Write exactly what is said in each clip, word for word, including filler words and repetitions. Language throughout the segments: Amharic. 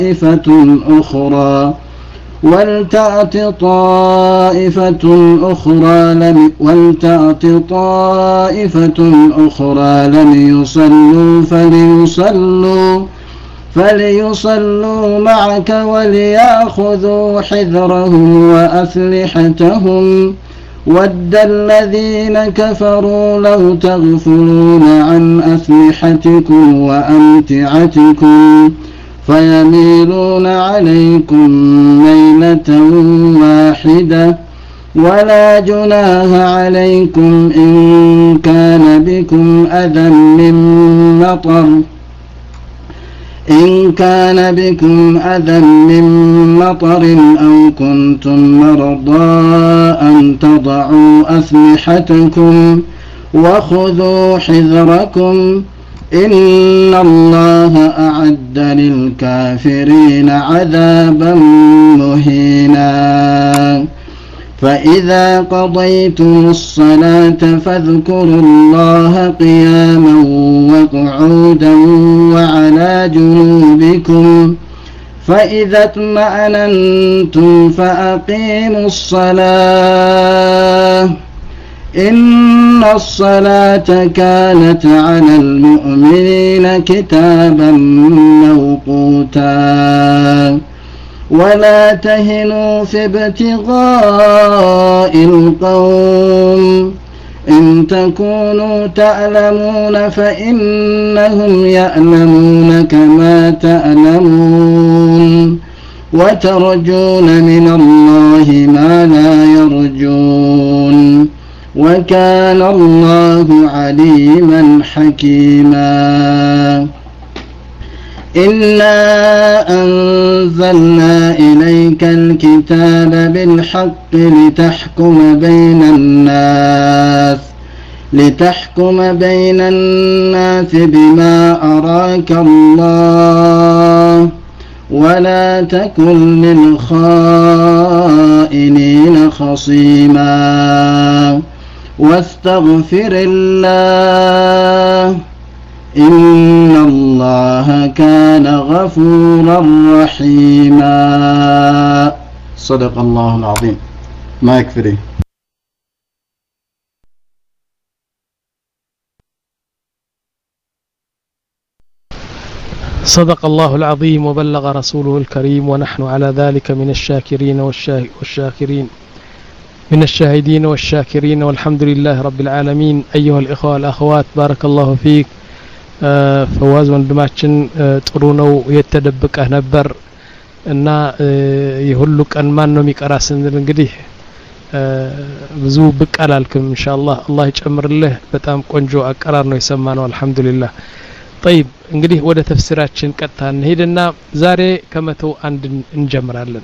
طائفة أخرى ولتأت طائفة أخرى لم ولتأت طائفة أخرى لم يصلوا فليصلوا فليصلوا معك وليأخذوا حذرهم وأسلحتهم ود الذين كفروا لو تغفلون عن أسلحتكم وأمتعتكم فيميلون عليكم ميلة واحدة ولا جناح عليكم إن كان بكم أذى من مطر إن كان بكم أذى من مطر أو كنتم مرضى أن تضعوا أسلحتكم وخذوا حذركم إن الله أعد للكافرين عذابا مهينا فإذا قضيتم الصلاة فاذكروا الله قياما وقعودا وعلى جنوبكم فإذا اطمأننتم فأقيموا الصلاة إن الصلاة كانت على المؤمنين كتابا موقوتا ولا تهنوا في ابتغاء القوم إن تكونوا تعلمون فإنهم يعلمون كما تعلمون وترجون من الله ما لا يرجون وكان الله عليما حكيما إنا أنزلنا إليك الكتاب بالحق لتحكم بين الناس لتحكم بين الناس بما أراك الله ولا تكن للخائنين خصيما واستغفر الله إن الله كان غفورا رحيما صدق الله العظيم ما يكفري صدق الله العظيم وبلغ رسوله الكريم ونحن على ذلك من الشاكرين والشاكرين من الشاهدين والشاكرين والحمد لله رب العالمين أيها الإخوة والأخوات بارك الله فيك فواز ወንድማችን ጥሩ ነው የተደበቀ ነበር እና ይሁሉቅ አንማን ነው የሚቀራ ስንል እንግዲህ ብዙ ብቅ አላልክም ኢንሻአላህ አላህ ይጨምርልህ በጣም ቆንጆ አቀራር ነው የሰማነው አልহামዱሊላህ طيب እንግዲህ ወደ ተፍሲራችን ቀጥታ እንሄድና ዛሬ ከመቶ አንድ እንጀምራለን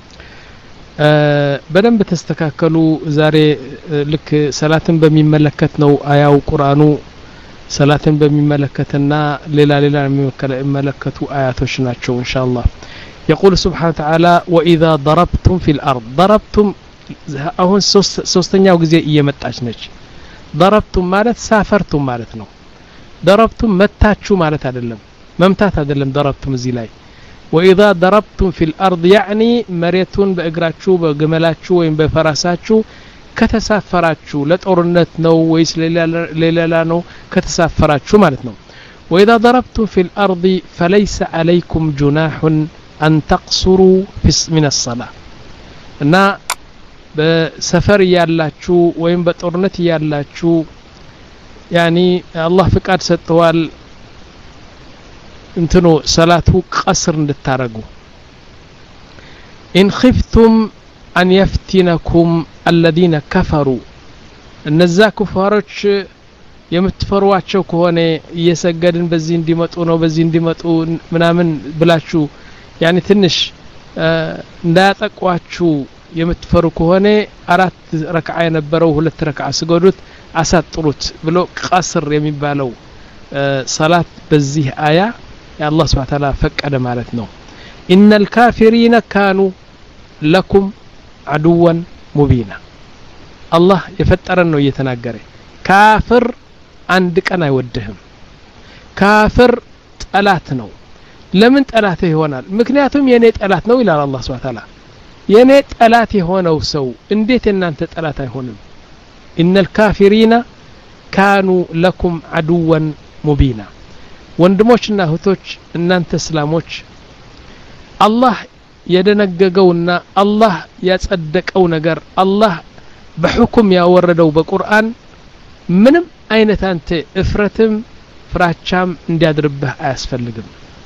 በደንብ ተስተካከሉ ዛሬ ልክ ሰላትን በሚመለከት ነው አያው ቁርአኑ ሰላትን በሚመለከትና ሌላ ሌላ የሚመለከቱ አያቶች ናቸው ኢንሻአላህ يقول سبحانه وتعالى واذا ضربتم في الارض ضربتم አሁን ሶስተኛው ጊዜ እየመጣች ነች ضربتم ማለት ሳፈርቱም ማለት ነው ضربتم መታችሁ ማለት አይደለም መምታት አይደለም ضربتم እዚህ ላይ واذا ضربتم في الارض يعني መሬቱን በእግራችሁ በግመላችሁ ወይም በፈረሳችሁ ከተሳፈራችሁ ለጦርነት ነው ወይስ ለሌላ ነው ከተሳፈራችሁ ማለት ነው واذا ضربتم في الارض فليس عليكم جناح ان تقصروا من الصلاه እና በሰፈር ያላችሁ ወይም በጦርነት ያላችሁ يعني الله ፍቃድ ሰጥቷል እንትኑ ሰላቱ ቀስር እንድታረጉ ان خفتم أن يفتنكم الذين كفروا እነዛ ኩፋሮች የምትፈሯቸው ከሆነ እየሰገድን በዚህ እንዲመጡ ነው በዚህ እንዲመጡ ምናምን ብላችሁ يعني ትንሽ እንዳያጠቋችሁ የምትፈሩ ከሆነ አራት ረክዓ የነበረው ሁለት ረክዓ ስገዱት አሳጥሩት ብሎ ቀስር የሚባለው ሰላት በዚህ አያ የአላህ Subhanahu Wa Ta'ala ፈቀደ ማለት ነው إن الكافرين كانوا لكم عدوا مبينا الله يفترن ነው እየተናገረ ካፍር አንድ ቀን አይወድህም ካፍር ጠላት ነው ለምን ጠላትህ ይሆናል ምክንያቱም የኔ ጠላት ነው ይላል አላህ Subhanahu Wa Ta'ala የኔ ጠላት የሆነው ሰው እንዴት እናንተ ጠላት አይሆንም ኢነል ካፊሪና ካኑ ለኩም አዱወን ሙቢና ወንድሞችና እህቶች እናንተ እስላሞች አላህ የደነገገውና አላህ ያጸደቀው ነገር አላህ በሁክም ያወረደው በቁርአን ምንም አይነት አንተ እፍረትም ፍራቻም እንዲያድርብህ አያስፈልግም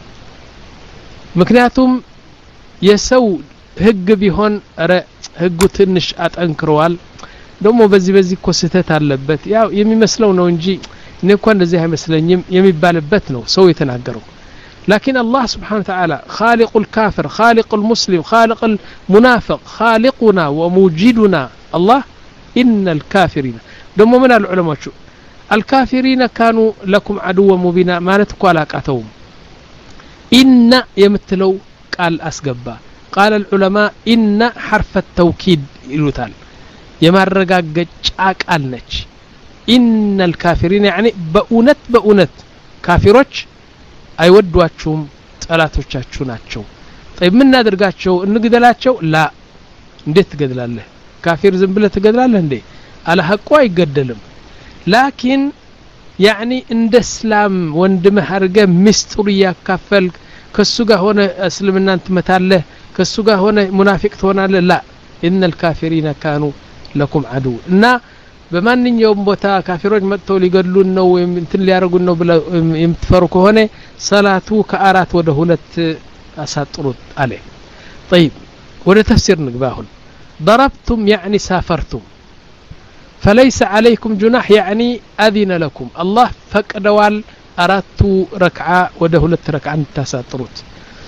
ምክንያቱም የሰው ህግ ቢሆን አረ ህጉ ትንሽ አጠንክሯል ደሞ በዚህ በዚህ ኮስተት አለበት ያው የሚመስለው ነው እንጂ እኔ እንኳን እንደዚህ አይመስለኝም የሚባልበት ነው ሰው የተናገረው لكن الله سبحانه وتعالى خالق الكافر خالق المسلم خالق المنافق خالقنا وموجدنا الله إن الكافرين دم من العلماء شو الكافرين كانوا لكم عدو مبينا ما نتقوا علاقتهم إن يمثلوا قال أسقبا قال العلماء إن حرف التوكيد يلوتال يمرقاق قال نج إن الكافرين يعني بأونت بأونت كافروች አይወዷቸውም ጠላቶቻችሁ ናቸው طيب ምን እናደርጋቸው እንግደላቸው ላ እንዴት ትገድላለህ ካፊር ዝም ብለህ ትገድላለህ እንዴ አለ ሐቁ አይገደልም ላኪን يعني እንደ እስላም ወንድምህ አርገ ምስጥር ያካፈል ከሱ ጋር ሆነ እስልምናን ትመታለህ ከሱ ጋር ሆነ ሙናፊቅ ትሆናለህ ላ ان الكافرين كانوا لكم عدو እና በማንኛውም ቦታ ካፊሮች መጥተው ሊገድሉን ነው ወይም እንትን ሊያረጉን ነው ብለው የምትፈሩ ከሆነ ሰላቱ ከአራት ወደ ሁለት አሳጥሩት አለ طيب ወደ ተፍሲር ንግባሁን ضربتم يعني سافرتم فليس عليكم جناح يعني اذن لكم الله فقدوال አራቱ ረክዓ ወደ ሁለት ረክዓ እንታሳጥሩት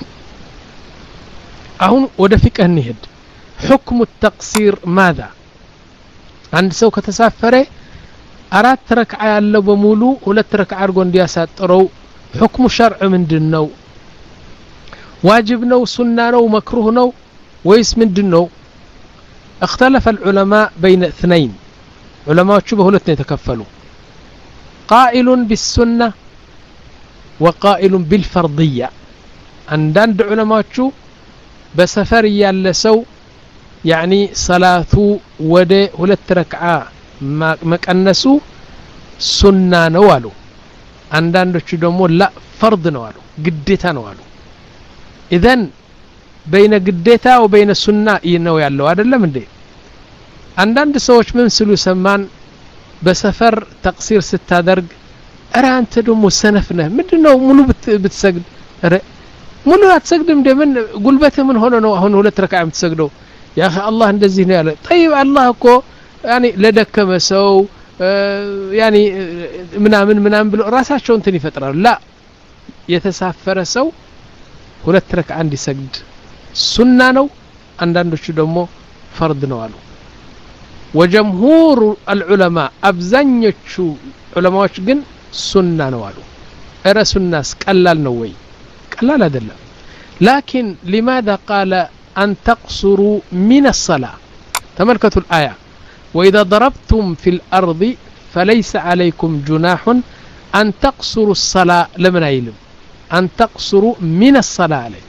አሁን ወደ ፍቅህ እንሂድ حكم التقصير ماذا አንድ ሰው ከተሳፈረ አራት ረክዓ ያለው በሙሉ ሁለት ረክዓ አርጎ እንዲያሳጥረው حكم شرع ምንድነው واجب ነው ሱና ነው መክሩህ ነው ወይስ ምንድነው اختلف العلماء بين اثنين علماءዎቹ በሁለት ነው የተከፈሉ قائل بالسنه وقائل بالفرضيه አንዳንድ علماءዎቹ በሰፈር ያለ ሰው يعني صلاته وده ሁለት ረክዓ መቀነሱ ሱና ነው አሉ አንዳንዶቹ ደግሞ ላ ፈርድ ነው አሉ ግዴታ ነው አሉ اذن بين ግዴታ وبين ሱና ነው ያለው አይደለም እንዴ አንዳንድ ሰዎች ምን ሲሉ ሰማን በሰፈር ተቅሲር ስታደርግ አረ አንተ ደግሞ ሰነፍ ነህ ምንድነው ሙሉ ብትሰግድ አረ ሙሉ አትሰግድም እንደምን ጉልበትህ ምን ሆነ ነው አሁን ሁለት ረክዓ የምትሰግደው يا اخي الله እንደዚህ ነው ያለ طيب الله እኮ يعني ለደከመ ሰው يعني ምናምን ምናምን ብሎ ራሳቸው እንትን ይፈጥራሉ لا የተሳፈረ ሰው ሁለት ረክዓ እንዲሰግድ ሱና ነው አንዳንዶቹ ደግሞ ፈርድ ነው አሉ وجمهور العلماء አብዛኞቹ ዑለማዎች ግን ሱና ነው አሉ እረ ሱናስ ቀላል ነው ወይ ቀላል አይደለም لكن لماذا قال أن تقصروا من الصلاة تملكتوا الآية وإذا ضربتم في الأرض فليس عليكم جناح أن تقصروا الصلاة لمن أيلم أن تقصروا من الصلاة عليه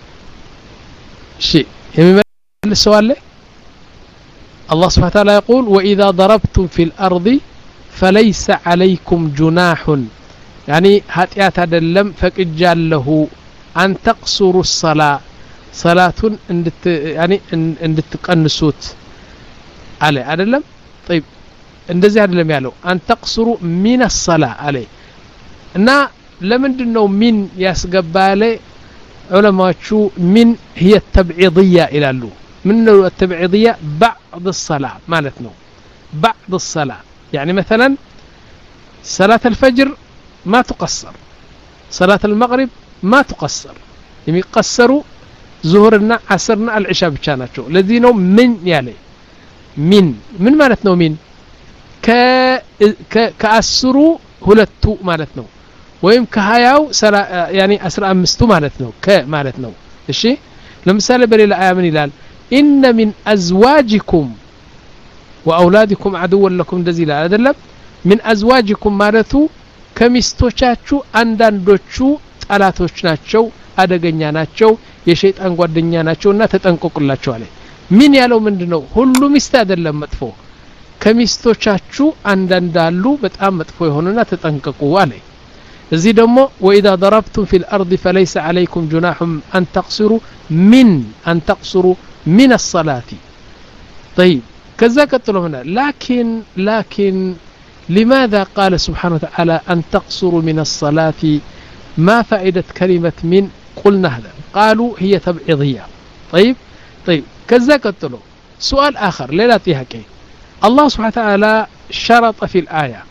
شيء يمين السؤال له الله سبحانه وتعالى يقول وإذا ضربتم في الأرض فليس عليكم جناح يعني هاتيات هذا اللم فكجال له أن تقصروا الصلاة صلاة اندت يعني اندت قنسوت عليه አይደለም طيب እንደዚህ አይደለም ያለው أن تقصروا من الصلاة عليه እና ለምንድነው ሚን ያስገባለ ዑለማዎቹ ሚን هي التبعيضية ይላሉ ምን ነው التبعيضية بعض الصلاة ማለት ነው بعض الصلاة يعني مثلا صلاة الفجر ما تقصر صلاة المغرب ما تقصر የሚቀሰሩ ظهرنا عصرنا العشاء ብቻ ናቸው ለዚህ ነው ምን ያለ ምን ምን ማለት ነው ምን ከ ከአስሩ ሁለቱ ማለት ነው ወይም ከሀያው يعني አስራ አምስቱ ማለት ነው ከ ማለት ነው እሺ ለምሳሌ በሌላ አያ ምን ይላል ان من ازواجكم واولادكم عدو لكم እንደዚህ ይላል አይደለም من ازواجكم ማለቱ ከሚስቶቻችሁ አንዳንዶቹ ጠላቶች ናቸው አደገኛ ናቸው የሸይጣን ጓደኛ ናቸውና ተጠንቀቁላቸው አለ ምን ያለው ምንድነው ሁሉ ሚስት አይደለም መጥፎ ከሚስቶቻችሁ አንዳንድ አሉ በጣም መጥፎ የሆኑና ተጠንቀቁ አለ እዚህ ደግሞ وإذا ضربتم في الأرض فليس عليكم جناح أن تقصروا من أن تقصروا من الصلاة طيب كذا قتلوا هنا لكن لكن لماذا قال سبحانه وتعالى أن تقصروا من الصلاة ما فائدة كلمة من قلنا هذا قالوا هي تبعيضية طيب طيب كذا قتلوا سؤال آخر ليلاتها كي الله سبحانه وتعالى شرط في الآية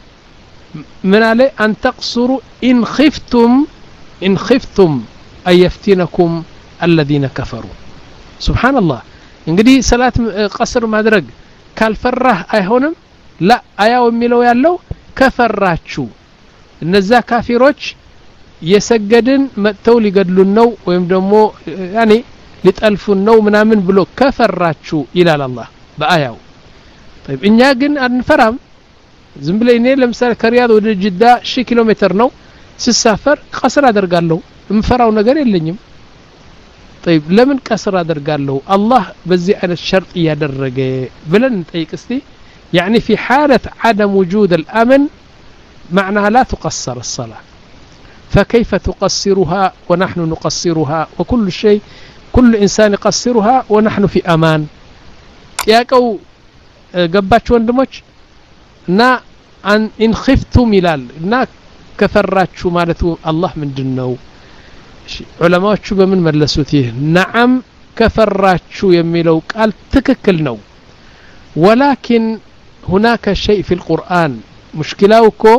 من عليه أن تقصروا إن خفتم إن خفتم أن يفتنكم الذين كفروا سبحان الله እንግዲህ ሰላት ቀስር ማድረግ ካልፈራህ አይሆንም لا አያው የሚለው ያለው ከፈራችሁ እነዛ ካፊሮች የሰገድን መጥተው ሊገድሉን ነው ወይም ደግሞ ያኒ ሊጠልፉን ነው ምናምን ብሎ ከፈራችሁ ይላል አላህ በአያው طيب እኛ ግን አንፈራም ዝም ብለ እኔ ለምሳሌ ከሪያድ ወደ ጅዳ ሺህ ኪሎ ሜትር ነው ስሳፈር ቀስር አደርጋለሁ ምፈራው ነገር የለኝም طيب لمن قصر ادرغالو الله بزي انا شرط يادرغ بلن نطيق استي يعني في حاله عدم وجود الامن معناها لا تقصر الصلاه فكيف تقصرها ونحن نقصرها وكل شيء كل انسان يقصرها ونحن في امان ياقو غباچ وندموچ نا ان خفتم يلال نا كفراچو معناته الله ምንድነው ዑለማዎቹ በምን መለሱት ይህ نعم كفراچو የሚለው ቃል ትክክል ነው ولكن هناك شيء في القرآن مشكلة እኮ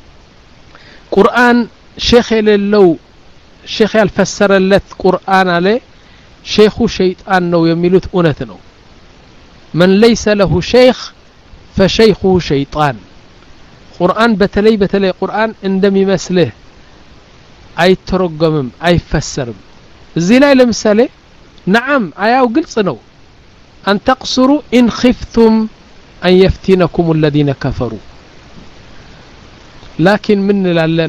ቁርአን ሼኽ የሌለው ሼኽ ያልፈሰረለት ቁርአን አለ ሼኹ ሸይጣን ነው የሚሉት እውነት ነው من ليس له شيخ فشيخه شيطان ቁርአን በተለይ በተለይ ቁርአን እንደሚመስልህ አይተረጎምም አይፈሰርም እዚህ ላይ ለምሳሌ نعم አያው ግልጽ ነው أن تقصروا إن خفتم أن يفتنكم الذين كفروا لكن من لالن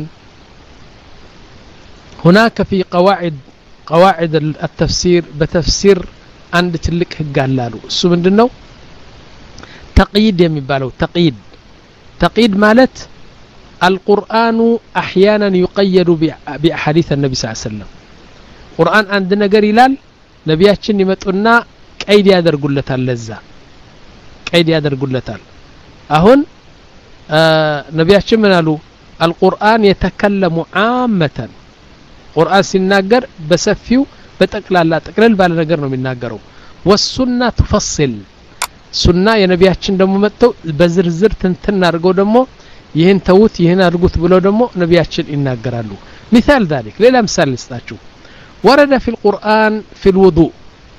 هناك في قواعد قواعد التفسير بتفسير عند تلك قالالو እሱ ምንድነው تقييد የሚባለው تقييد تقييد ማለት القرآن أحيانا يقيد بأحاديث النبي صلى الله عليه وسلم قرآن عند ነገር ይላል ነቢያችን ይመጡና ቀይድ ያደርጉለታል ለዛ ቀይድ ያደርጉለታል አሁን ነቢያችን ምን አሉ القرآن يتكلم عامة قرآن ሲናገር በሰፊው በጠቅላላ ጠቅለል ባለ ነገር ነው የሚናገረው والسنة تفصل ሱና የነቢያችን ደግሞ መጥተው በዝርዝር ትንትን አድርገው ደግሞ ይህን ተውት ይህን አድርጉት ብሎ ደግሞ ነቢያችን ይናገራሉ مثال ذلك ሌላ ምሳሌ ልስጣችሁ ورد في القرآن في الوضوء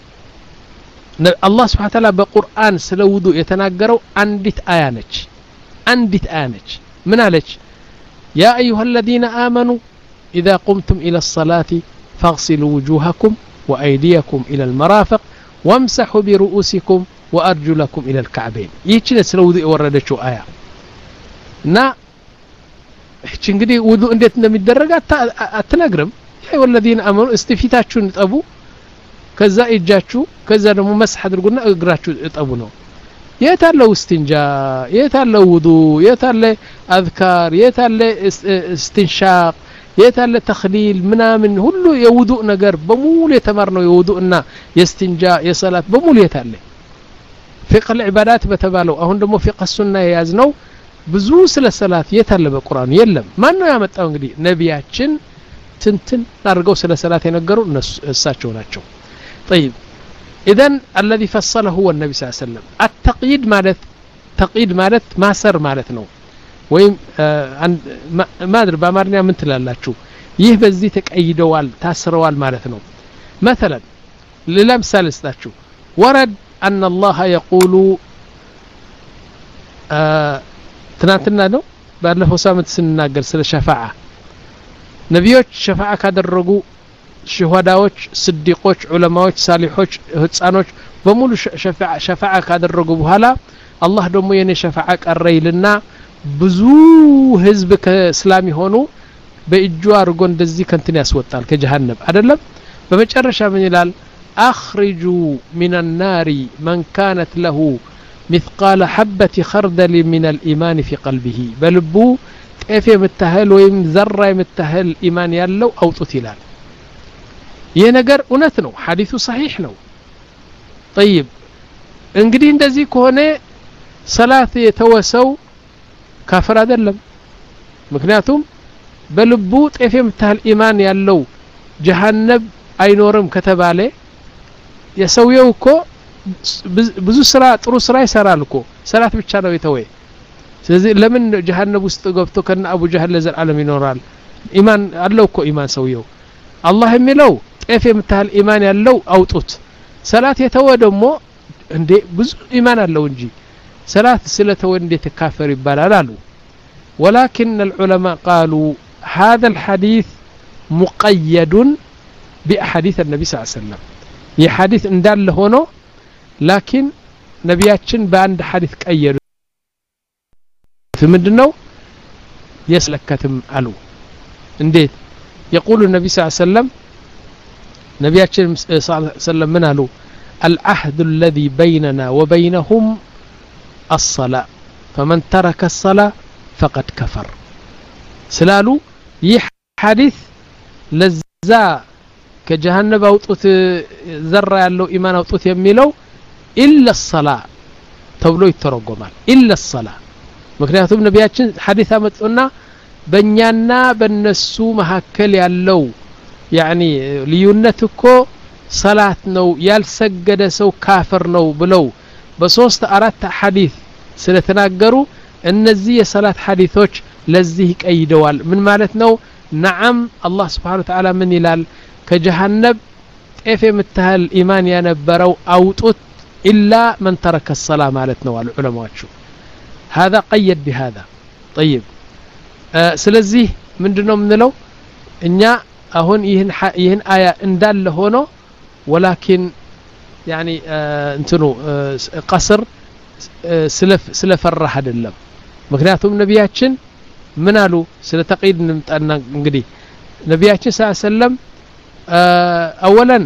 الله سبحانه وتعالى በቁርአን ስለ ውዱእ የተናገረው አንዲት አያ ነች አንዲት አያ ነች ምን አለች يا أيها الذين آمنوا إذا قمتم إلى الصلاة فاغسلوا وجوهكم وأيديكم إلى المرافق وامسحوا برؤوسكم وأرجلكم إلى الكعبين ይህች ስለ ውዱእ የወረደችው አያ نا እንግዲህ ውዱእ እንዴት እንደሚደረግ አትነግርም ያ ወለዲን አመኑ እስቲፊታችሁን ጠቡ ከዛ እጃችሁ ከዛ ደግሞ መስح አድርጉና እግራችሁ ጠቡ ነው የታለ ውስቲንጃ የታለ ውዱእ የታለ አዝካር የታለ استنشاق የታለ ተኽሊል ምናምን ሁሉ የውዱእ ነገር በሙሉ የተማርነው የውዱእና የስትንጃ የሰላት በሙሉ የታለ فقه العبادات በተባለው አሁን ደግሞ فقه السنة የያዝነው ብዙ ስለ ሰላት የታለ በቁርአን የለም ማን ነው ያመጣው እንግዲህ ነቢያችን ትንትን አድርገው ስለ ሰላት የነገሩ እሳቸው ናቸው طيب اذا الذي فصله هو النبي صلى الله عليه وسلم التقييد ማለት تقييد ማለት ማሰር ማለት ነው ወይም ማድር በአማርኛ ምን ትላላችሁ ይህ በዚህ ተቀይደዋል ታስረዋል ማለት ነው مثلا ለምሳሌ ልስጣችሁ ورد أن الله يقول ትናንትና ነው ባለፈው ሳምንት ስንናገር ስለ ሸፋዓ ነቢዮች ሸፋዓ ካደረጉ ሸሃዳዎች ስዲቆች ዑለማዎች ሳሊሖች ህፃኖች በሙሉ ሸፋዓ ሸፋዓ ካደረጉ በኋላ አላህ ደግሞ የኔ ሸፋዓ ቀረይልና ብዙ ህዝብ ከእስላም ሆኑ በእጁ አርጎ እንደዚህ ከንትን ያስወጣል ከጀሃነም አይደለም በመጨረሻ ምን ይላል اخرجوا من النار من كانت له مثقال حبة خردل من الإيمان في قلبه بلبو كيف يمتهل ويم ذرة يمتهل إيمان يالو أو تتلال ينقر أنتنو حديث صحيح نو طيب انقدين دزي كونه صلاة يتوسو كافر أدلم مكنياتهم بلبو كيف يمتهل إيمان يالو جهنم አይኖርም ከተባለ የሰውየው እኮ ብዙ ስራ ጥሩ ስራ ይሰራል እኮ ሰላት ብቻ ነው የተወየ ስለዚህ ለምን ጀሃነም ውስጥ ገብቶ ከነ አቡ ጀህል ለዘላለም ይኖራል ኢማን አለው እኮ ኢማን ሰውየው አላህ የሚለው ጤፍ የምታህል ኢማን ያለው አውጡት ሰላት የተወ ደግሞ እንዴ ብዙ ኢማን አለው እንጂ ሰላት ስለተወ እንዴት ካፈር ይባላል አሉ ولكن العلماء قالوا هذا الحديث مقيد بأحاديث النبي صلى الله عليه وسلم يحديث اندال هونو لكن نبياتشن باند حديث قيد في مدنو يسلكتم علو انديت يقول النبي صلى الله عليه وسلم نبياتشن صلى الله عليه وسلم من قالوا العهد الذي بيننا وبينهم الصلاة فمن ترك الصلاة فقد كفر سلالو يح حديث لزا كجهنم أوطوت ذرة يالله إيمان أوطوت يميلو إلا الصلاة تبلو يترقمال إلا الصلاة مكنياتهم نبياتشن حديثة متقلنا بنيانا بالنسو مهكل يالله يعني ليونتكو صلاة نو يالسجد سو كافر نو بلو بصوصت أردت حديث سنتناقروا النزي صلاة حديثوش لزيك أي دوال من مالتنا نعم الله سبحانه وتعالى من يلال كجهنم كيف متهل إيمان ينبروا أوتوت إلا من ترك الصلاة مالتنا والعلماء شو هذا قيد بهذا طيب آه سلزيه من دونهم نلو إنيا أهون يهن, يهن آية اندال هونو ولكن يعني آه انتنو آه قصر آه سلف سلف الرحد اللم مكنياتهم نبياتشن منالو سلتقيد نمتأنا نقدي نبياتشن صلى الله عليه وسلم آه اولا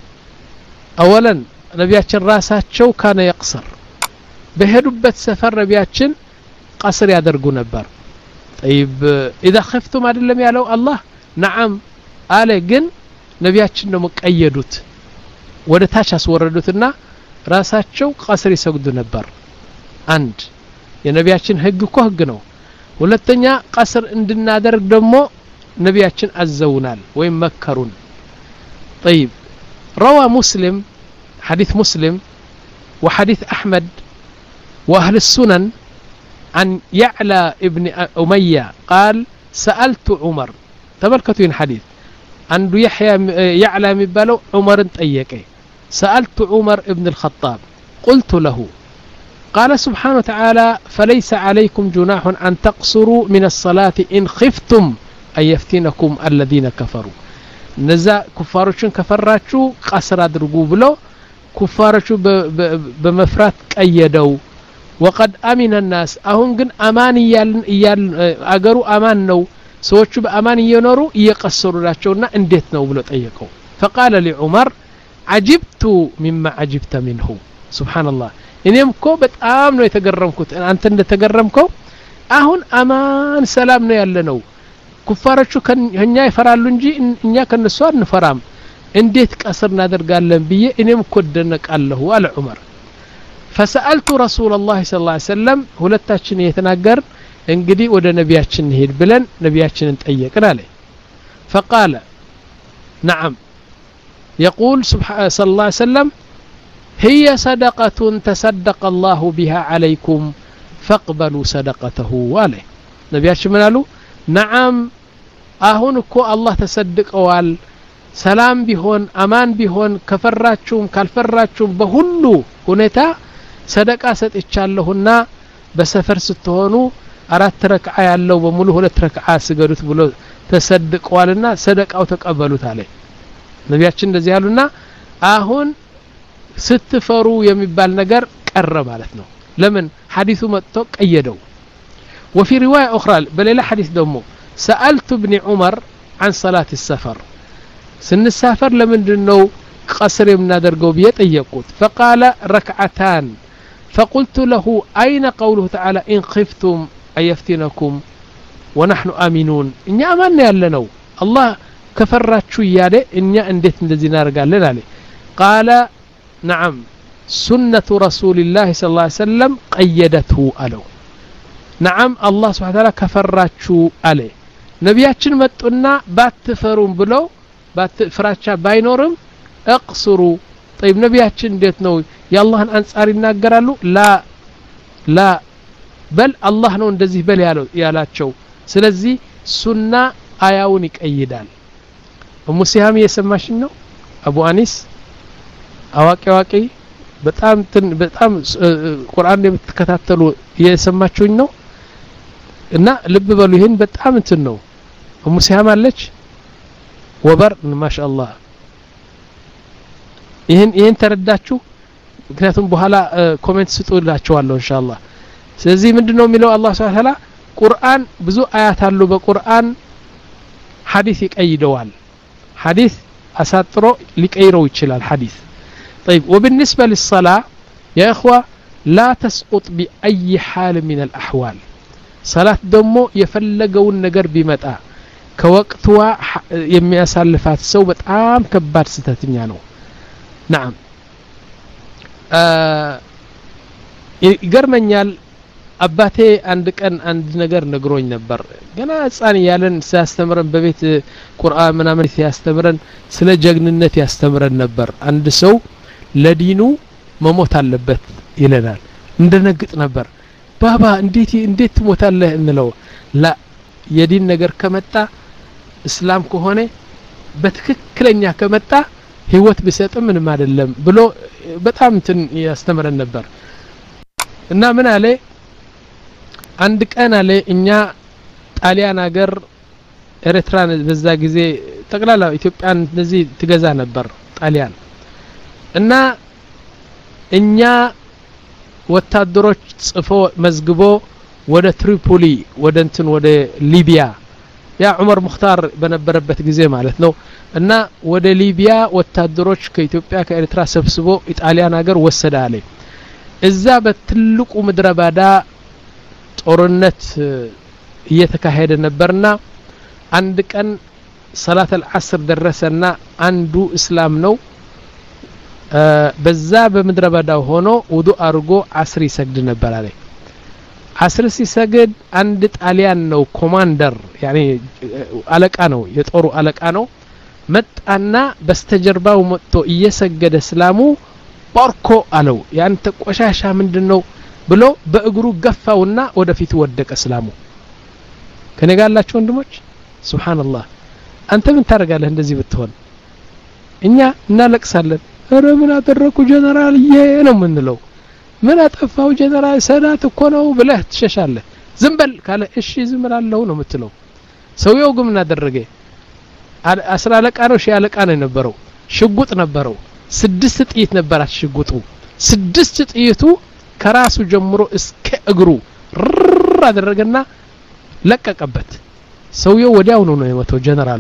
اولا نبياتشن راساتشو كان يقصر بهدوبت سفر نبياتشن قصر يادرقو نبر طيب اذا خفتم ادلم يالو الله نعم آله جن نبياتشن مقيدوت وده تاش اسوردوتنا راساتشو قصر يسجدو نبر عند የነቢያችን ህግ እኮ ህግ ነው ሁለተኛ ቀስር እንድናደርግ ደግሞ ነቢያችን አዘውናል ወይ መከሩን طيب روى مسلم حديث مسلم وحديث أحمد وأهل السنن عن يعلى ابن أمية قال سألت عمر تبركتوا الحديث عند يحيى يعلى مبالو عمر طيقه سألت عمر ابن الخطاب قلت له قال سبحانه وتعالى فليس عليكم جناح أن تقصروا من الصلاة إن خفتم أن يفتنكم الذين كفروا نزا كفارشون كفراتشو قصر أدرقوا بلو كفارشو بمفرات كأيدو وقد أمن الناس أهون أمان يال يال أجروا أمان نو سوتشو بأمان ينورو يقصروا راتشونا انديت نو بلو تأيكو فقال لعمر عجبت مما عجبت منه سبحان الله እኔም እኮ በጣም ነው የተገረምኩት አንተ እንደተገረምከው አሁን አማን ሰላም ነው ያለነው ኩፋሮቹ ከኛ ይፈራሉ እንጂ እኛ ከነሱ አንፈራም እንዴት ቀስር እናደርጋለን ብዬ እኔም እኮ ደነቃለሁ አለ ዑመር فسألت رسول الله صلى الله عليه وسلم ሁለታችን የተናገር እንግዲህ ወደ ነቢያችን ሄድ ብለን ነቢያችንን ጠየቅን አለ فقال نعم يقول سبحانه صلى الله عليه وسلم هي صدقة تصدق الله بها عليكم فاقبلوا صدقته عليه نبياتش منالو نعم اهونكو الله تصدق وال سلام بهون امان بهون كفراتشوم كالفراتشوم بهلو هنتا صدقة ستيچالهنا بسفر ستهونو አራት ረክዓ ያለው በሙሉ ሁለት ረክዓ ስገዱት ብሎ ተሰድቀዋልና ሰደቃው ተቀበሉት አለ ነብያችን እንደዚህ ያሉና አሁን ስትፈሩ የሚባል ነገር ቀረ ማለት ነው ለምን ሐዲሱ መጥቶ ቀየደው وفي روايه اخرى بليله حديث دمو سألت ابن عمر عن صلاة السفر سنسافر لمندنو قصر يمنادرقو بيت يقود فقال ركعتان فقلت له أين قوله تعالى إن خفتم أن يفتنكم ونحن آمنون إني أمنا يالنو الله كفراتشو يالي إني أنديت ندزينا رقال لنا قال نعم سنة رسول الله صلى الله عليه وسلم قيدته ألو نعم الله سبحانه وتعالى كفراتشو ألي نبياتشن متقنا باتفرون بلو باتفراتشا باينورم اقصروا طيب نبياتشن ديتنو يا الله أنصار يناقرالو لا لا بل الله نو اندزي بل يالو يالاتشو سلزي سنة آياونك أيدان أم سهام يسماشن نو أبو أنيس أواكي واكي በጣም በጣም ቁርአን የምትከታተሉ የሰማችሁኝ ነው እና ልብ በሉ ይሄን በጣም እንትን ነው ኡሙ ሲሃም አለች ወበር ማሻአላህ ይሄን ይሄን ተረዳችሁ ምክንያቱም በኋላ ኮሜንት ስጡላችኋለሁ ኢንሻአላህ ስለዚህ ምንድነው የሚለው አላህ Subhanahu Wa Ta'ala ቁርአን ብዙ አያት አሉ በቁርአን ሐዲስ ይቀይደዋል ሐዲስ አሳጥሮ ሊቀይረው ይችላል ሐዲስ طيب وبالنسبة للصلاة يا إخوة لا تسقط بأي حال من الأحوال صلاة دمو يفلقوا النقر بمتى كوقتها يمي أسالفات سوبت عام كبار ستاتنيانو نعم يقرمنيال አባቴ አንድ ቀን አንድ ነገር ነግሮኝ ነበር ገና ህፃን ያለን ሲያስተምረን በቤት ቁርአን ምናምን ሲያስተምረን ስለ ጀግንነት ያስተምረን ነበር አንድ ሰው ለዲኑ መሞት አለበት ይለናል እንደነግጥ ነበር ባባ እንዴት እንዴት ትሞታለህ እንለው ላ የዲን ነገር ከመጣ እስላም ከሆነ በትክክለኛ ከመጣ ህይወት ቢሰጥ ምንም አይደለም ብሎ በጣም እንትን ያስተምረን ነበር እና ምን አለ አንድ ቀን አለ እኛ ጣሊያን ሀገር ኤርትራን በዛ ጊዜ ጠቅላላ ኢትዮጵያን እንደዚህ ትገዛ ነበር ጣሊያን እና እኛ ወታደሮች ጽፎ መዝግቦ ወደ ትሪፖሊ ወደ እንትን ወደ ሊቢያ ያ ዑመር ሙክታር በነበረበት ጊዜ ማለት ነው እና ወደ ሊቢያ ወታደሮች ከኢትዮጵያ ከኤርትራ ሰብስቦ ኢጣሊያን ሀገር ወሰደ አለ እዛ በትልቁ ምድረ ባዳ ጦርነት እየተካሄደ ነበርና አንድ ቀን ሰላት አልዓስር ደረሰና አንዱ እስላም ነው በዛ በመድረ ባዳው ሆኖ ውዱ አርጎ አስር ይሰግድ ነበር አለ አስር ሲሰግድ አንድ ጣሊያን ነው ኮማንደር ያኒ አለቃ ነው የጦሩ አለቃ ነው መጣና በስተጀርባው መጥቶ እየሰገደ እስላሙ ፖርኮ አለው ያን ተቆሻሻ ምንድነው ብሎ በእግሩ ገፋውና ወደፊት ወደቀ እስላሙ ከነጋላችሁ ወንድሞች ሱብሃንአላህ አንተ ምን ታረጋለህ እንደዚህ ብትሆን እኛ እናለቅሳለን ኧረ ምን አደረኩ ጀነራል ይሄ ነው ምንለው ምን አጠፋው ጀነራል ሰዳት እኮ ነው ብለህ ትሸሻለህ ዝም በል ካለ እሺ ዝም እላለሁ ነው የምትለው ሰውየው ግን ምን አደረገ አስራ አለቃ ነው ሺ አለቃ ነው የነበረው ሽጉጥ ነበረው ስድስት ጥይት ነበራት ሽጉጡ ስድስት ጥይቱ ከራሱ ጀምሮ እስከ እግሩ ር አደረገና ለቀቀበት ሰውየው ወዲያው ነው የሞተው ጀነራሉ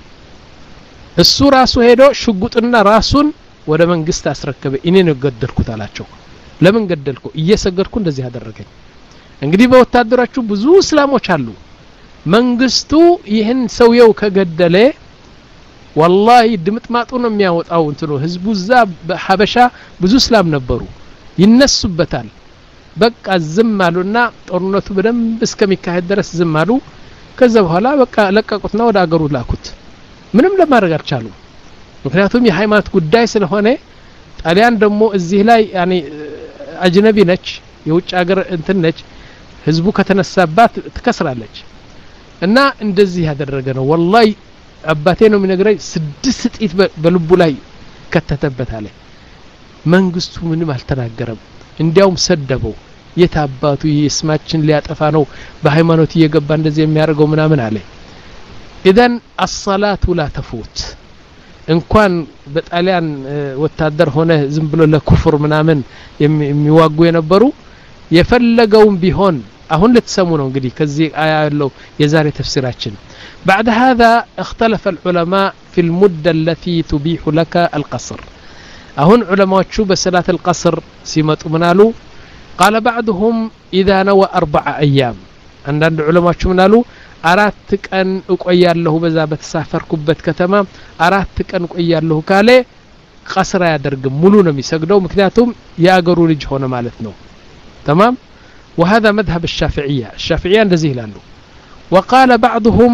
እሱ ራሱ ሄዶ ሽጉጥና ራሱን ወደ መንግስት አስረከበ እኔ ነው ገደልኩት አላቸው ለምን ገደልኩ እየሰገድኩ እንደዚህ አደረገኝ እንግዲህ በወታደሮቹ ብዙ እስላሞች አሉ መንግስቱ ይህን ሰውየው ከገደለ والله ድምጥማጡ ነው የሚያወጣው እንትኑ ህዝቡ ዛ በሐበሻ ብዙ እስላም ነበሩ ይነሱበታል በቃ ዝም አሉና ጦርነቱ በደንብ እስከሚካሄድ ድረስ ዝም አሉ ከዛ በኋላ በቃ ለቀቁትና ወደ አገሩ ላኩት ምንም ለማድረግ አልቻሉም ምክንያቱም የሃይማኖት ጉዳይ ስለሆነ ጣሊያን ደግሞ እዚህ ላይ ያኒ አጅነቢ ነች የውጭ ሀገር እንትን ነች ህዝቡ ከተነሳባት ትከስራለች እና እንደዚህ ያደረገ ነው والله አባቴ ነው የሚነግረኝ ስድስት ጥይት በልቡ ላይ ከተተበት አለ መንግስቱ ምንም አልተናገረም እንዲያውም ሰደበው የታባቱ ይስማችን ሊያጠፋ ነው በሃይማኖት እየገባ እንደዚህ የሚያደርገው ምናምን አለ ኢዳን الصلاه لا تفوت እንኳን በጣሊያን ወታደር ሆነ ዝም ብሎ ለኩፍር ምናምን የሚዋጉ የነበሩ የፈለገውን ቢሆን أهون لتسمونه انقدي كزي آية له يزاري تفسيراتشن. بعد هذا اختلف العلماء في المدة التي تبيح لك القصر. أهون علماء شو بصلاة القصر سيمت منالو قال بعضهم إذا نوى أربع أيام. عندنا علماء شو منالو أراتك أن أقيا له بذا بتسافر كبت كتمام أراتك أن أقيا له كالي قصر يدرج ملونا ميسجدو مكنياتهم يأجروا لجهونا مالتنا تمام. وهذا مذهب الشافعية. الشافعية نزيه لانه. وقال بعضهم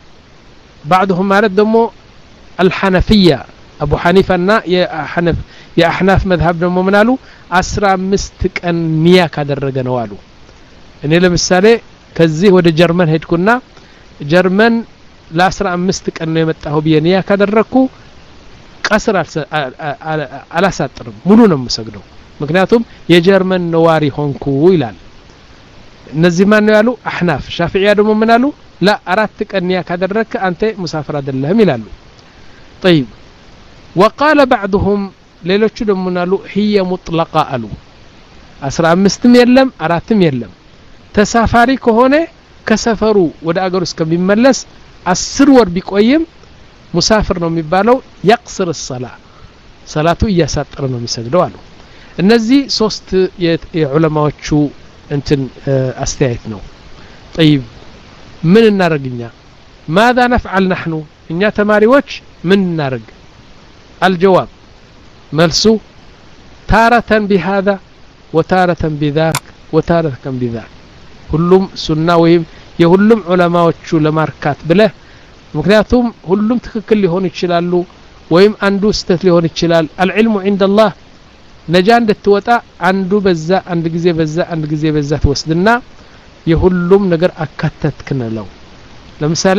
بعضهم مالت دمو الحنفية أبو حنيفة نا يا حنف يا أحناف مذهب دمو منالو أسرى مستك أن نياك هذا الرجال والو. إني لمسالة كزيه ود جرمن هيد كنا جرمن لا أسرى مستك أن يمتعه بينياك هذا الركو قصر على ساتر ملونا مسجدو مكنياتهم يجرمن نواري هونكو يلال. እነዚህ ማን ነው ያሉ አህናፍ። ሻፊዒያ ደግሞ ምን አሉ ላ አራት ቀንያ ካደረክ አንተ ሙሳፊር አይደለህም ይላሉ። طيب وقال بعضهم ሌሎቹ ደግሞ አሉ هي مطلقه አሉ አስራ አምስትም የለም አራትም የለም ተሳፋሪ ከሆነ ከሰፈሩ ወደ አገሩ እስከሚመለስ አስር ወር ቢቆይም ሙሳፊር ነው የሚባለው يقصر الصلاه ሰላቱ እያሳጠረ ነው የሚሰግደው አሉ። እነዚህ ሶስት የዑለማዎቹ انتن استايتنا. طيب من النارقنا ماذا نفعل نحن إننا تماريوش من النارق؟ الجواب ملسو تارة بهذا وتارة بذاك وتارة بذاك كلهم سناوهم يهلم علماء وشو لماركات بله مكنياتهم هلم تككل لي هون يتشلالو ويم أندو ستت لي هون يتشلال. العلم عند الله ነጃ እንደተወጣ አንዱ በዛ አንድ ጊዜ በዛ አንድ ጊዜ በዛ ተወስድና የሁሉም ነገር አካተትከነለው። ለምሳሌ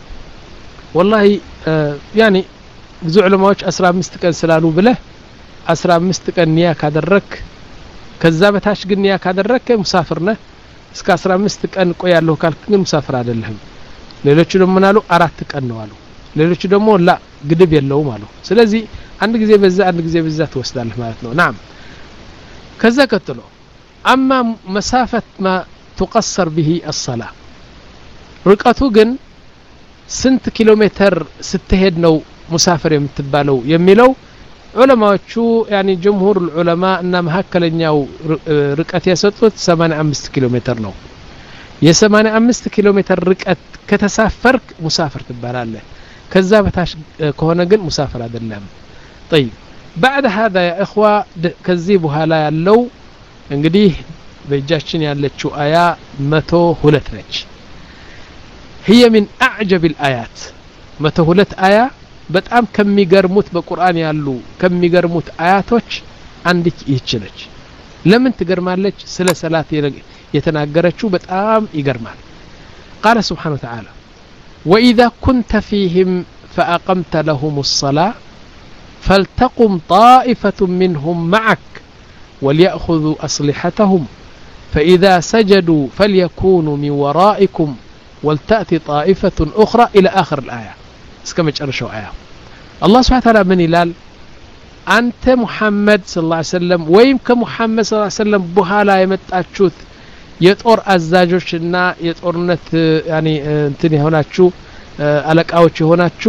والله يعني ብዙ ዑለማዎች አስራ አምስት ቀን ስላሉ ብለህ አስራ አምስት ቀን ኒያ ካደረክ ከዛ በታች ግን ኒያ ካደረክ ሙሳፊር ነህ እስከ አስራ አምስት ቀን ቆያለሁ ካልክ ግን ሙሳፊር አይደለህም። ሌሎቹ ደግሞ ምናሉ አራት ቀን ነው አሉ። ሌሎቹ ደግሞ ላ ግድብ የለውም አሉ። ስለዚህ አንድ ጊዜ በዛ አንድ ጊዜ በዛ ተወስዳለህ ማለት ነው። نعم كذا قتلوا. اما مسافه ما تقصر به الصلاه رقته ግን ስንት ኪሎ ሜትር ስትሄድ ነው ሙሳፊር የምትባለው የሚለው ዑለማዎቹ يعني جمهور العلماء እና መሐከለኛው ርቀት የሰጡት ሰማንያ አምስት ኪሎ ሜትር ነው። የ85 አምስት ኪሎ ሜትር ርቀት ከተሳፈርክ ሙሳፊር ትባላለህ። ከዛ በታች ከሆነ ግን ሙሳፊር አይደለም። طيب بعد هذا يا اخوه كذبوا هلا ያለው እንግዲህ በእጃችን ያለችው አያ መቶ ሁለት ነች። هي من اعجب الايات መቶ ሁለት አያ በጣም ከሚገርሙት በቁርአን ያሉ ከሚገርሙት አያቶች አንዲት ይህች ነች። ለምን ትገርማለች? ስለ ሰላት የተናገረችው በጣም ይገርማል። قال سبحانه وتعالى واذا كنت فيهم فاقمت لهم الصلاه فلتقم طائفة منهم معك وليأخذوا أصلحتهم فإذا سجدوا فليكونوا من ورائكم ولتأتي طائفة أخرى إلى آخر الآية. اسكمج أرشوا آية. الله سبحانه وتعالى من إلال أنت محمد صلى الله عليه وسلم ويم كمحمد صلى الله عليه وسلم بهالا يمتأتشوت يتور أزاجوشنا يتور نت يعني انتني هناك ألك أوتش هناك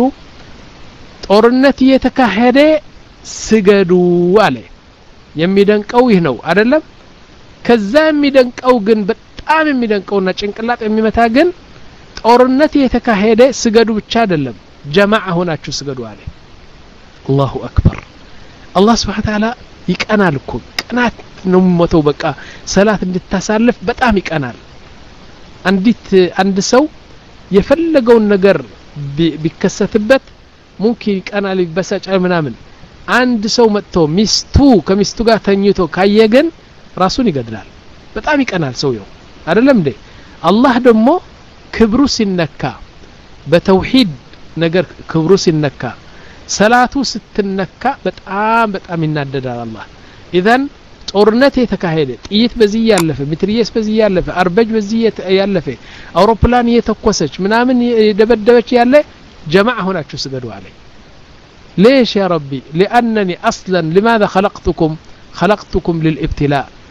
ጦርነት እየተካሄደ ስገዱ አለ። የሚደንቀው ይህ ነው አይደለም? ከዛ የሚደንቀው ግን በጣም የሚደንቀውና ጭንቅላት የሚመታ ግን ጦርነት እየተካሄደ ስገዱ ብቻ አይደለም ጀማዓ ሆናችሁ ስገዱ አለ። አላሁ አክበር። አላህ Subhanahu Wa Ta'ala ይቀናል እኮ ቅናት ነው ሞተው በቃ ሰላት እንድታሳልፍ በጣም ይቀናል። አንዲት አንድ ሰው የፈለገውን ነገር ቢከሰትበት ሙምኪን ቀናል ይበሳጫል ምናምን አንድ ሰው መጥቶ ሚስቱ ከሚስቱ ጋር ተኝቶ ካየገን ራሱን ይገድላል። በጣም ይቀናል ሰውየው አይደለም እንዴ? አላህ ደግሞ ክብሩ ሲነካ በተውሂድ ነገር ክብሩ ሲነካ ሰላቱ ስትነካ በጣም በጣም ይናደዳል አላህ። ኢዘን ጦርነት የተካሄደ ጥይት በዚህ ያለፈ ሚትሪየስ በዚህ ያለፈ አርበጅ በዚህ ያለፈ አውሮፕላን የተኮሰች ምናምን ደበደበች ያለ جماعة هناك سجدوا عليه. ليش يا ربي؟ لأنني أصلا لماذا خلقتكم؟ خلقتكم للابتلاء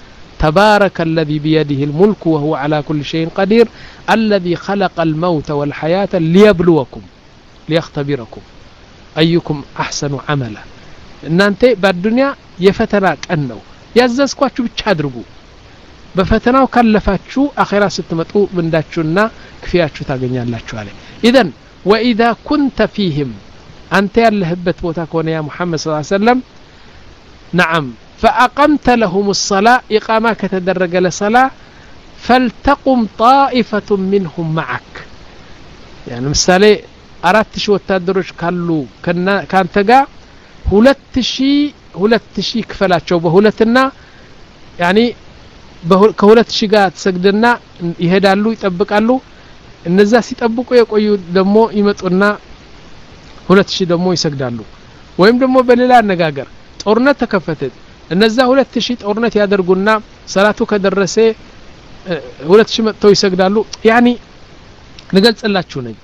تبارك الذي بيده الملك وهو على كل شيء قدير الذي خلق الموت والحياة ليبلوكم ليختبركم أيكم أحسن عملا إن أنت بالدنيا يفتناك أنه يززكواتشو بتشادرقو بفتناو كلفاتشو أخيرا ستمتقو من داتشونا كفياتشو تاقنيا اللاتشو عليه إذن وإذا كنت فيهم أنت اللي هبت بوتاكونا يا محمد صلى الله عليه وسلم نعم فأقمت لهم الصلاة إقامة كتدرج لصلاة فلتقم طائفة منهم معك يعني مثالي أردت شو التدرج كالو كان تقع هلت شي هلت شي كفلاتشو بهلتنا يعني كهلت شي قاعد سجدنا يهدالو يطبقالو እነዛ ሲጠብቁ የቆዩ ደሞ ይመጡና ሁለት ሺህ ደሞ ይሰግዳሉ ወይም ደሞ በሌላ አነጋገር ጦርነት ተከፈተ እነዛ ሁለት ሺህ ጦርነት ያደርጉና ሰላቱ ከደረሰ ሁለት ሺህ መጥተው ይሰግዳሉ ያኒ ንገልጽላችሁ ነኝ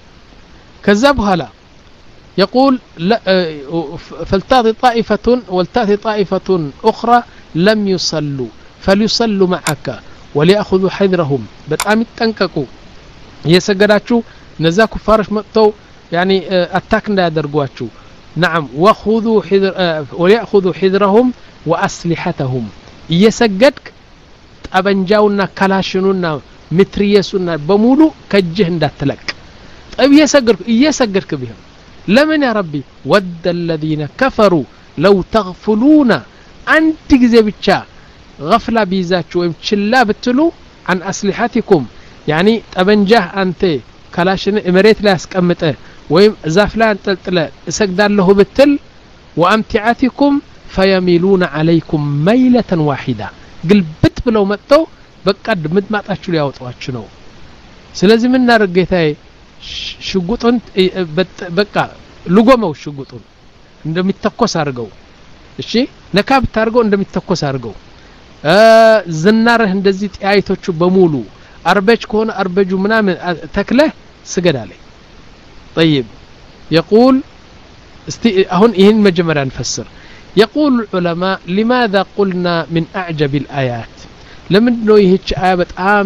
ከዛ በኋላ يقول فلتأتي طائفة ولتأتي طائفة أخرى لم يصلوا فليصلوا معك وليأخذوا حذرهم በጣም ይጠንቀቁ يسجداتشو نزا كفارش متو يعني اتاك እንዳያደርጓችሁ نعم وخذوا حذر وليأخذوا حذرهم وأسلحتهم يسجدك طبنجاونا كلاشنونا متريسونا بمولو كجه እንዳትለቅ طب يسجدك يسجدك بهم لمن يا ربي ود الذين كفروا لو تغفلون انت ጊዜ ብቻ غفلا بيزاچو ወይም ችላ ብትሉ عن أسلحتكم يعني طبنجاه انت كلاشن مريت لا اسقمطه ويم ዛፍ ላይ አንጠልጥለ እሰግዳለሁ ብትል وامتعتكم فيميلون عليكم ميلة واحدة ግልብት ብለው መጥተው በቃ ድምጥማጣችሁ ሊያወጣችሁ ነው ስለዚህ ምን እናርገይታይ ሽጉጡን በቃ ልጎመው ሽጉጡን እንደሚተኮስ አርገው እሺ ነካብ ታርገው እንደሚተኮስ አርገው ዝናርህ እንደዚህ ጣይቶቹ በሙሉ أربج كون أربج منامن تكله سجد عليه طيب يقول استي هون إهن مجمرا نفسر يقول العلماء لماذا قلنا من أعجب الآيات لمن نو يهج آية بتعام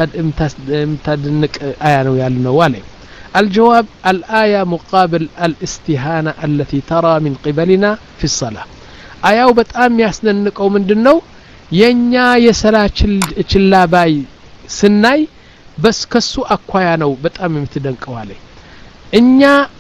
متدنك آية نويالنا والي الجواب الآية مقابل الاستهانة التي ترى من قبلنا في الصلاة آية بتعام يسننك أو من دنو ينيا يسلا چلاباي ስናይ በስ ከሱ አኳያ ነው በጣም የምትደንቀው አለ እኛ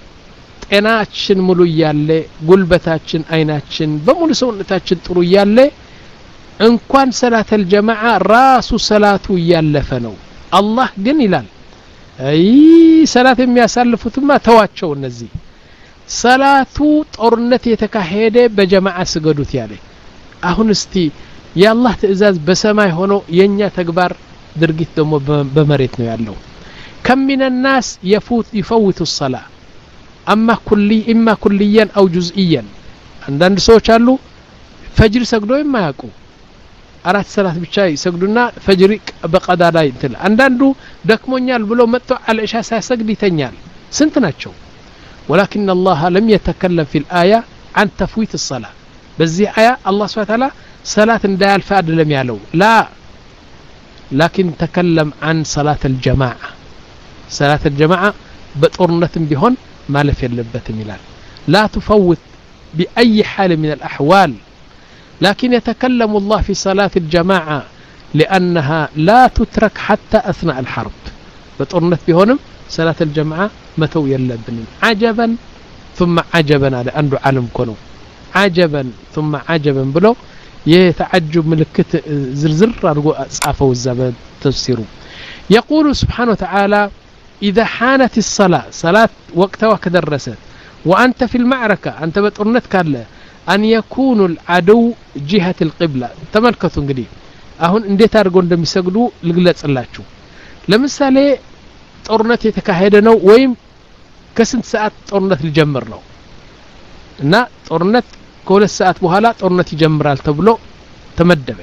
ጤናችን ሙሉ ያለ ጉልበታችን አይናችን በሙሉ ሰውነታችን ጥሩ ያለ እንኳን ሰላተል ጀማዓ ራሱ ሰላቱ ያለፈ ነው አላህ ግን ይላል አይ ሰላት የሚያሳልፉትማ ተዋቸው እነዚህ ሰላቱ ጦርነት የተካሄደ በጀማዓ ስገዱት ያለ አሁን እስቲ የአላህ ትእዛዝ በሰማይ ሆኖ የኛ ተግባር درجت دمو بمريت ነው ያለው كم من الناس يفوت يفوت الصلاه اما كلي اما كليا او جزئيا عندنا ሰዎች አሉ ፈጅር ሰግዶ የማያውቁ አራት ሰላት ብቻ ይሰግዱና ፈጅር በቀዳ ላይ እንትን አንዳንዱ ደክሞኛል ብሎ መጥቶ አልኢሻ ሳይሰግድ ይተኛል ስንት ናቸው ولكن الله لم يتكلم في الايه عن تفويت الصلاه በዚህ አያ አላህ Subhanahu Wa Ta'ala ሰላት እንዳያልፍ አይደለም ያለው لا لكن تكلم عن صلاة الجماعة صلاة الجماعة بطرنة بهن ما لف يلبت ميلان لا تفوت بأي حال من الأحوال لكن يتكلم الله في صلاة الجماعة لأنها لا تترك حتى أثناء الحرب بطرنة بهنم صلاة الجماعة متو يلبن عجبا ثم عجبا على أنه علم كنو عجبا ثم عجبا بلو يتعجب ملكت زرزر ارجو اصافو الزبد تفسيره يقول سبحانه وتعالى اذا حانت الصلاه صلاه وقتها كدرست وانت في المعركه انت بطرنت كاله ان يكون العدو جهه القبلة تملكتوا እንግዲህ አሁን እንዴት አድርገው እንደሚሰግዱ ልግለጽላችሁ ለምሳሌ ጦርነት የተካሄደ ነው ወይም ከስንት ሰዓት ጦርነት ሊጀምር ነው እና ጦርነት ከሁለት ሰዓት በኋላ ጦርነት ይጀምራል ተብሎ ተመደበ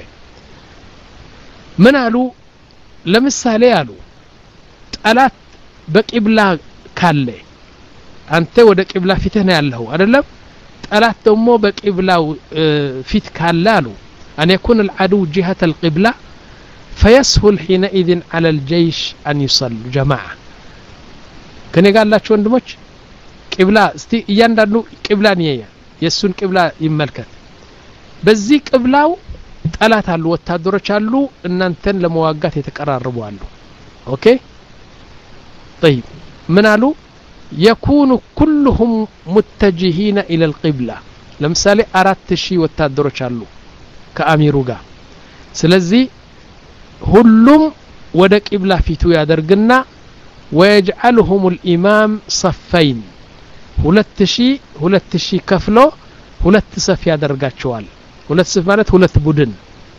ምን አሉ ለምሳሌ አሉ ጠላት በቂብላ ካለ አንተ ወደ ቂብላ ፊትህ ነው ያለው አይደለም ጠላት ደግሞ በቂብላው ፊት ካለ አሉ أن يكون العدو جهة القبلة فيسهل حينئذ على الجيش أن يصلوا جماعة كان قال لا شو عندمش قبلة استي يندلو قبلة نية يسون قبلة يملكت بزي قبلاو ጠላት አሉ ወታደሮች አሉ እናንተን ለመዋጋት የተቀራረቡ አሉ ኦኬ طيب ምን አሉ يكون كلهم متجهين الى القبلة ለምሳሌ አራት ሺህ ወታደሮች አሉ ከአሚሩ ጋር ስለዚህ ሁሉም ወደ ቂብላ ፊቱ ያደርግና ويجعلهم الامام صفين ሁለት ሺህ ሁለት ሺህ ከፍሎ ሁለት ሰፍ ያደርጋቸዋል ሁለት ሰፍ ማለት ሁለት ቡድን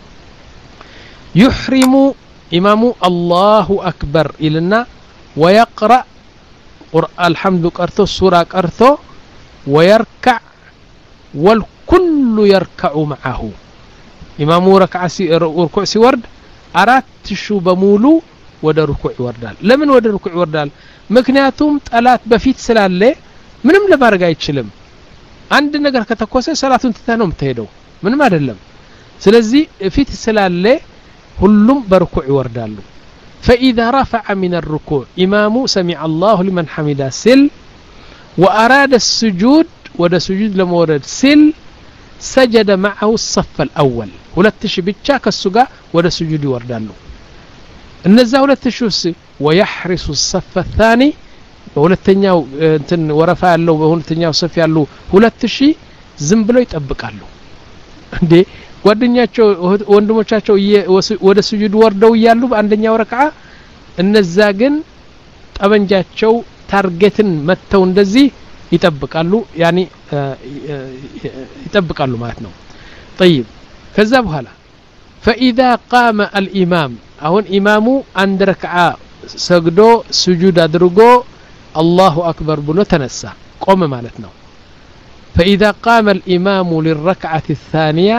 يحرم امام الله اكبر إلنا ويقرأ قرآن الحمد قرته سورة قرته ويركع والكل يركع معه امام ركع سي ركوع سي ورد አራት ሺህ በሙሉ ወደ ሩኩዕ ይወርዳል ለምን ወደ ሩኩዕ ይወርዳል ምክንያቱም ጠላት በፊት ስላለ ምንም ለማድረግ አይችልም አንድ ነገር ከተኮሰ ሰላቱን ትተህ ነው የምትሄደው ምንም አይደለም ስለዚህ ፊት ስላለ ሁሉም በሩኩዕ ይወርዳሉ فإذا رفع من الركوع إمام سمع الله لمن حمده سل وأراد السجود وده سجود لمورد سل سجد معه الصف الأول ሁለት ሺህ ብቻ ከሱ ጋር ወደ ስጁድ ይወርዳሉ እነዛ ሁለት ሺህ ويحرس الصف الثاني በሁለተኛው እንትን ወረፋ ያለው በሁለተኛው ሰፍ ያሉ ሁለት ሺህ ዝም ብለው ይጠብቃሉ እንዴ ጓደኛቸው ወንድሞቻቸው ወደ ስጁድ ወርደው ይያሉ በአንደኛው ረክዓ እነዛ ግን ጠበንጃቸው ታርጌትን መተው እንደዚህ ይጠብቃሉ ያኒ ይጠብቃሉ ማለት ነው طيب ከዛ በኋላ فإذا قام الإمام አሁን ኢማሙ አንድ ረክዓ ሰግዶ ስጁድ አድርጎ الله أكبر ብሎ ተነሳ ቆመ ማለት ነው فإذا قام الإمام للركعة الثانية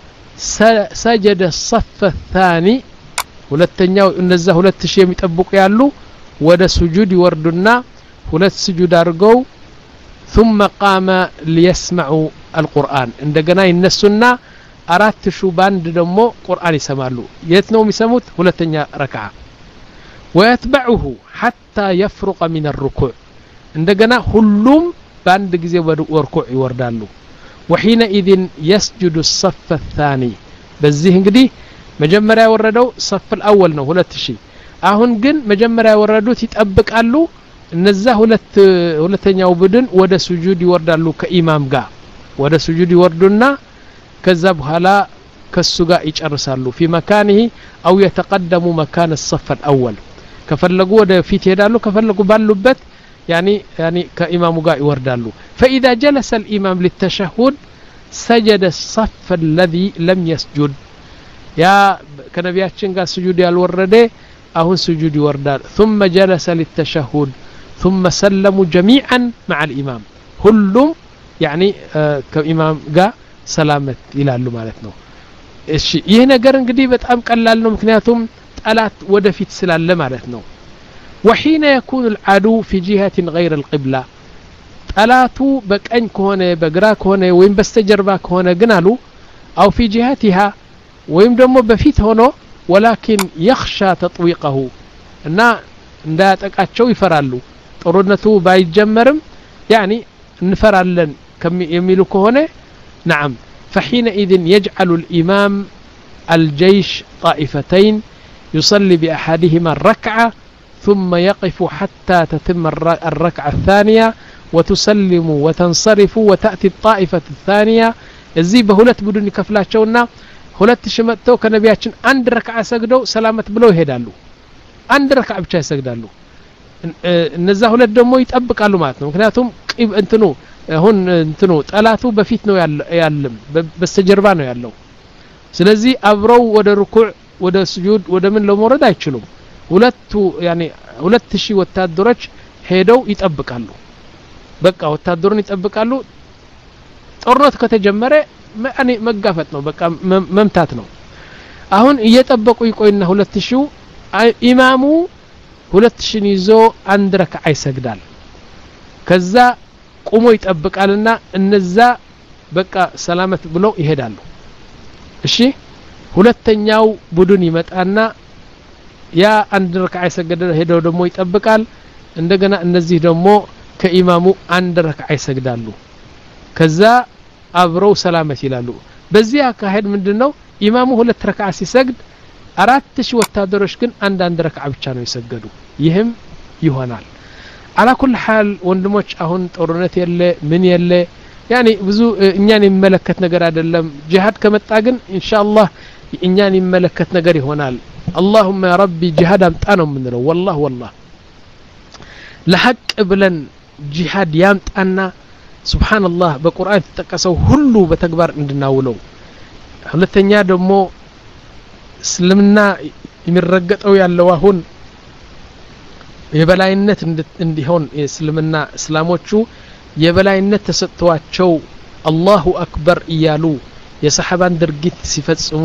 سجد الصف الثاني ሁለተኛው እነዛ ሁለት ሺህ የሚጠብቁ ያሉ ወደ ስጁድ ይወርዱና ሁለት ስጁድ አድርገው ثم قام ليسمعوا القرآن እንደገና ይነሱና አራት ሺህ ባንድ ደግሞ ቁርአን ይሰማሉ የት ነው የሚሰሙት ሁለተኛ ረክዓ ويتبعه حتى يفرق من الركوع እንደገና ሁሉም ባንድ ጊዜ ወደ ሩኩዕ ይወርዳሉ وحينئذ يسجد الصف الثاني በዚህ እንግዲህ መጀመሪያ ወረደው صف الاول ነው ሁለት ሺህ አሁን ግን መጀመሪያ ወረዱት ይጠብቃሉ እነዛ ሁለት ሁለተኛው ቡድን ወደ ስጁድ ይወርዳሉ ከኢማም ጋር ወደ ስጁድ ይወርዱና ከዛ በኋላ ከሱ ጋር ይጨርሳሉ في مكانه او يتقدم مكان الصف الاول ከፈለጉ ወደ ፊት ይሄዳሉ ከፈለጉ ባሉበት يعني يعني كإمام قاء يوردالو فإذا جلس الإمام للتشهد سجد الصف الذي لم يسجد يا كنبياتشن قال سجود يالورده أهو سجود يوردال ثم جلس للتشهد ثم سلموا جميعا مع الإمام كلهم يعني آه كإمام قاء سلامت إلى اللو مالتنا ይህ ነገር እንግዲህ በጣም ቀላል ነው ምክንያቱም ጠላት ወደፊት ስላለ ማለት ነው وحين يكون العدو في جهة غير القبلة ጠላቱ በቀኝ ከሆነ በግራ ከሆነ ወይም በስተጀርባ ከሆነ ግን አሉ أو في جهتها ወይም ደግሞ በፊት ሆኖ ولكن يخشى تطويقه እና እንዳያጠቃቸው ይፈራሉ ጦርነቱ ባይጀመርም يعني እንፈራለን የሚሉ ከሆነ نعم فحينئذ يجعل الإمام الجيش طائفتين يصلي بأحدهما الركعة ثم يقف حتى تتم الركعة الثانية وتسلم وتنصرف وتأتي الطائفة الثانية يزي بهولت بدون كفلاتشونا هولت شمتو كنبياتشن عند ركعة سجدوا سلامت بلو يهدالو عند ركعة بشاي سجدالو እነዛ ሁለት ደግሞ ይጠብቃሉ ማለት ነው ምክንያቱም እንትኑ አሁን እንትኑ ጠላቱ በፊት ነው ያለም በስተጀርባ ነው ያለው ስለዚህ አብረው ወደ ሩኩዕ ወደ ስጁድ ወደ ምን ለመውረድ አይችሉም ሁለቱ ያኒ ሁለት ሺህ ወታደሮች ሄደው ይጠብቃሉ በቃ ወታደሩን ይጠብቃሉ ጦርነት ከተጀመረ ያኒ መጋፈጥ ነው በቃ መምታት ነው አሁን እየጠበቁ ይቆይና ሁለት ሺህ ኢማሙ ሁለት ሺህ ይዞ አንድ ረክዓ ይሰግዳል ከዛ ቆሞ ይጠብቃልና እነዛ በቃ ሰላመት ብለው ይሄዳሉ እሺ ሁለተኛው ቡድን ይመጣና ያ አንድ ረክዓ ይሰገደ ሄደው ደግሞ ይጠብቃል እንደገና እነዚህ ደግሞ ከኢማሙ አንድ ረክዓ ይሰግዳሉ ከዛ አብረው ሰላመት ይላሉ በዚህ አካሄድ ምንድነው ኢማሙ ሁለት ረክዓ ሲሰግድ አራት ሺህ ወታደሮች ግን አንድ አንድ ረክዓ ብቻ ነው ይሰገዱ ይህም ይሆናል على كل حال ወንድሞች አሁን ጦርነት የለ ምን የለ يعني ብዙ እኛን የሚመለከት ነገር አይደለም ጂሃድ ከመጣ ግን ኢንሻአላህ እኛን የሚመለከት ነገር ይሆናል اللهم يا ربي جهاد አምጣ ነው የምንለው والله والله ለሐቅ ብለን ጂሃድ ያምጣና سبحان الله በቁርአን ተጠቀሰው ሁሉ በተግባር እንድናውለው ሁለተኛ ደግሞ እስልምና የሚረገጠው ያለው አሁን የበላይነት እንዲሆን እስልምና እስላሞቹ የበላይነት ተሰጥቷቸው አላሁ አክበር እያሉ የሰሐባን ድርጊት ሲፈጽሙ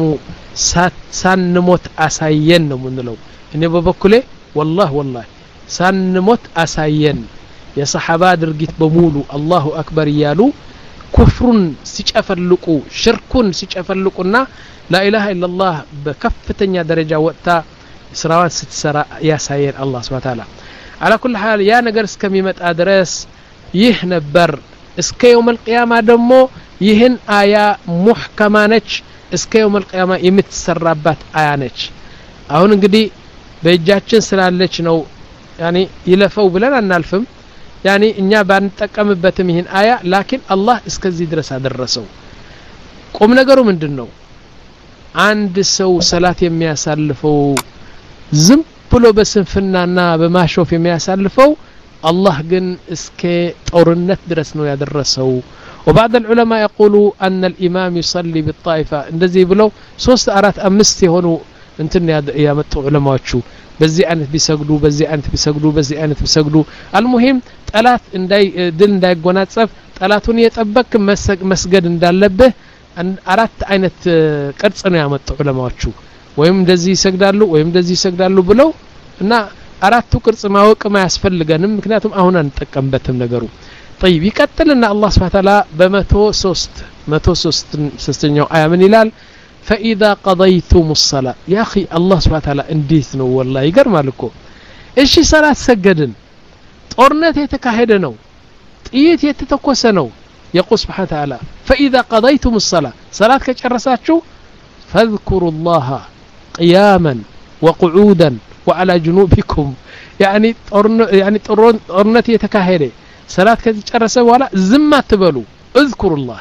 ሳንሞት አሳየን ነው ምንለው እኔ በበኩሌ والله والله ሳንሞት አሳየን የሰሐባ ድርጊት በሙሉ አላሁ አክበር እያሉ ኩፍሩን ሲጨፈልቁ ሽርኩን ሲጨፈልቁና لا اله الا الله በከፍተኛ ደረጃ ወጣ ስራዋን ስትሰራ ያሳየን አላህ Subhanahu Wa Ta'ala على كل حال ያ ነገር እስከሚመጣ ድረስ ይህ ነበር እስከ يوم القيامه ደግሞ ይህን አያ ሙህከማ ነች እስከ يوم القيامه የምትሰራባት አያ ነች አሁን እንግዲህ በእጃችን ስላለች ነው يعني ይለፈው ብለን አናልፍም يعني እኛ ባንጠቀምበትም ይህን አያ ላኪን አላህ እስከዚህ ድረስ አደረሰው ቁም ነገሩ ምንድነው አንድ ሰው ሰላት የሚያሳልፈው ዝም ብሎ በስንፍናና በማሾፍ የሚያሳልፈው الله ግን እስከ ጦርነት ድረስ ነው ያደረሰው وبعض العلماء يقولوا أن الإمام يصلي بالطائفة እንደዚህ ብለው ሶስት አራት አምስት የሆኑ እንትን ያመጡ ዑለማዎቹ በዚህ አይነት ቢሰግዱ በዚህ አይነት ቢሰግዱ በዚህ አይነት ቢሰግዱ المهم ጠላት እንዳይ ድል እንዳይጎናጸፍ ጠላቱን የጠበቅ መስገድ እንዳለበት አራት አይነት ቅርጽ ነው ያመጡ ዑለማዎቹ ወይም እንደዚህ ይሰግዳሉ ወይም እንደዚህ ይሰግዳሉ ብለው እና አራቱ ቅርጽ ማወቅ ማያስፈልገንም ምክንያቱም አሁን አንጠቀምበትም ነገሩ طيب ይቀጥልና አላህ Subhanahu Wa Ta'ala በ103 103 ሶስተኛው አያ ምን ይላል فاذا قضيتم الصلاه يا اخي الله سبحانه وتعالى እንዴት ነው والله ይገርማል እኮ እሺ ሰላት ሰገድን ጦርነት የተካሄደ ነው ጥይት የተተኮሰ ነው يقول سبحانه وتعالى فاذا قضيتم الصلاه صلاه ከጨረሳችሁ فاذكروا الله قياما وقعودا وعلى جنوبكم يعني يعني ጦርነት የተካሄደ ሰላት ከጨረሰ በኋላ ዝም አትበሉ اذكروا الله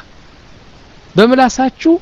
በመላሳችሁ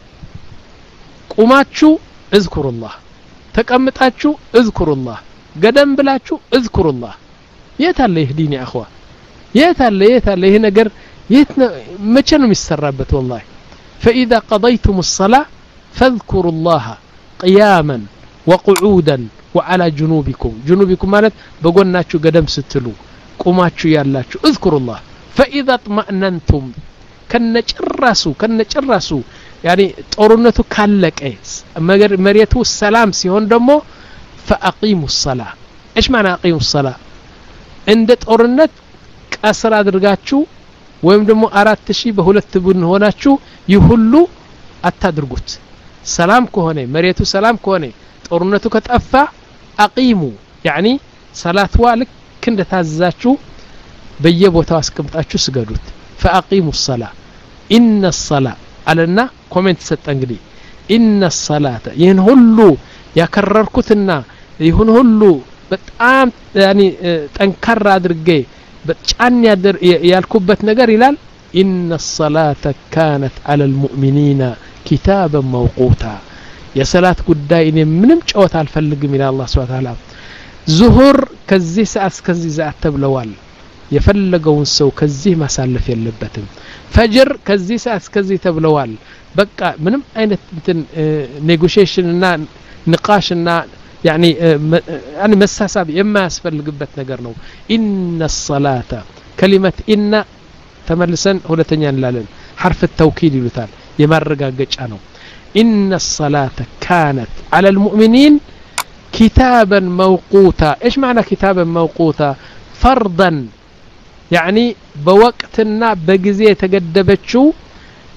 ቁማችሁ اذكروا الله ተቀምጣችሁ اذكروا الله ገደም ብላችሁ اذكروا الله የታለ ይህ ዲን يا اخوان የታለ የታለ ይሄ ነገር የት መቼ ነው የሚሰራበት والله فاذا قضيتم الصلاه فاذكروا الله قياما وقعودا وعلى جنوبكم جنوبكم ማለት በጎናችሁ ገደም ስትሉ ቁማችሁ ያላችሁ اذكروا الله فاذا اطمأننتم ከነጭራሱ ከነጭራሱ يعني ጦርነቱ ካለቀ መሬቱ ሰላም ሲሆን ደግሞ فاقيموا الصلاه ايش معنى اقيموا الصلاه እንደ ጦርነት ቀስር አድርጋችሁ ወይም ደግሞ አራት ሺህ በሁለት ቡድን ሆናችሁ ይሁሉ አታድርጉት ሰላም ከሆነ መሬቱ ሰላም ከሆነ ጦርነቱ ከጠፋ አቂሙ يعني ሰላትዋ ልክ እንደታዛችሁ በየቦታው አስቀምጣችሁ ስገዱት فاقيموا الصلاه ان الصلاه አለና ኮሜንት ሰጠ እንግዲህ ان الصلاه ይህን ሁሉ ያከረርኩትና ይሁን ሁሉ በጣም يعني ጠንካራ አድርጌ በጫን ያደር ያልኩበት ነገር ይላል ان الصلاه كانت على المؤمنين كتابا موقوتا የሰላት ጉዳይ እኔ ምንም ጨዋታ አልፈልግም ይላል አላህ Subhanahu Wa Ta'ala ዙሁር ከዚህ ሰዓት ከዚህ ሰዓት ተብለዋል የፈለገውን ሰው ከዚህ ማሳለፍ የለበትም ፈጅር ከዚህ ሰዓት ከዚህ ተብለዋል በቃ ምንም አይነት እንትን ኔጎሺዬሽን እና ንቃሽና يعني يعني መሳሳብ የማያስፈልግበት ነገር ነው ان الصلاه كلمه ان ተመልሰን ሁለተኛ እንላለን حرف التوكيد ይሉታል የማረጋገጫ ነው ان الصلاه كانت على المؤمنين كتابا موقوتا ايش معنى كتابا موقوتا فرضا يعني بوقتنا بغزي የተገደበችው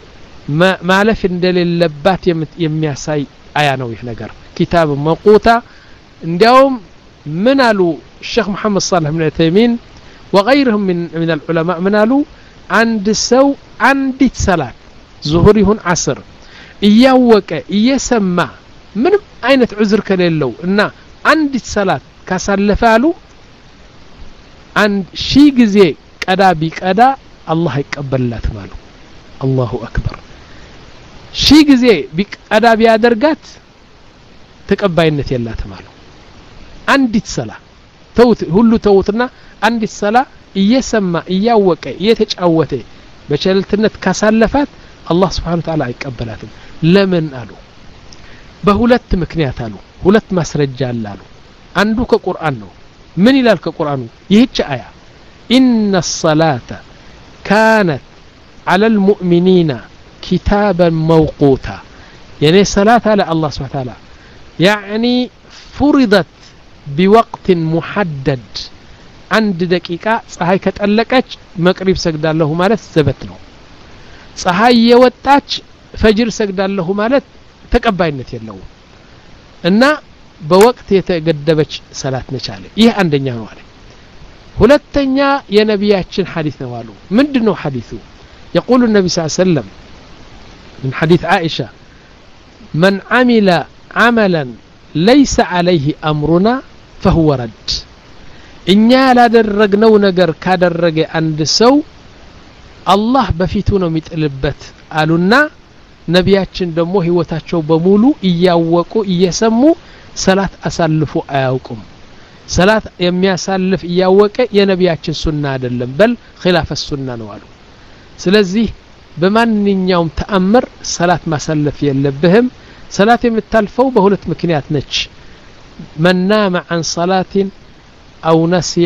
ማለፍ እንደሌለባት የሚያሳይ አያ ነው ይህ ነገር ኪታብ መውቁታ እንዲያውም ምን አሉ الشيخ محمد صالح بن عثيمين وغيرهم من من العلماء من قالوا عند سو عندت صلاه ظهر يهون عصر እያወቀ እየሰማ ምንም አይነት ዑዝር ከሌለው እና አንዲት ሰላት ካሳለፈ አሉ አንድ ሺ ጊዜ ቀዳ ቢቀዳ አላህ ይቀበልላታል አሉ አላሁ አክበር ሺ ጊዜ ቢቀዳ ቢያደርጋት ተቀባይነት የላትም አሉ አንዲት ሰላ ተውት ሁሉ ተውትና አንዲት ሰላ እየሰማ እያወቀ እየተጫወተ በቸልተነት ካሳለፋት አላህ Subhanahu Wa Ta'ala አይቀበላትም ለምን አሉ በሁለት ምክንያት አሉ ሁለት ማስረጃ አሉ አንዱ ከቁርአን ነው ምን ይላል ከቁርአኑ ይህች አያ ኢነ الصلاة كانت على المؤمنين كتابا موقوتا يعني صلاة على الله سبحانه وتعالى يعني فرضت بوقت محدد عند دقيقة ፀሐይ ከጠለቀች መቅሪብ ሰግዳለሁ ማለት ዘበት ነው ፀሐይ የወጣች ፈጅር ሰግዳለሁ ማለት ተቀባይነት የለውም እና በወቅት የተገደበች ሰላት ነቻለ ይህ አንደኛ ነው አለ ሁለተኛ የነቢያችን ሐዲስ ነው አሉ ምንድነው ሐዲሱ يقول النبي صلى الله عليه وسلم من حديث عائشة من عمل عملا ليس عليه أمرنا فهو رد إنيا لا درقنو نقر كادرق عند سو الله بفيتونو متقلبت قالونا ነቢያችን ደግሞ ህይወታቸው በሙሉ እያወቁ እየሰሙ ሰላት አሳልፉ አያውቁም ሰላት የሚያሳልፍ እያወቀ የነቢያችን ሱና አይደለም በል ኺላፍ الሱና ነው አሉ ስለዚህ በማንኛውም ተአምር ሰላት ማሳለፍ የለብህም ሰላት የምታልፈው በሁለት ምክንያት ነች من نام عن صلاة أو نسي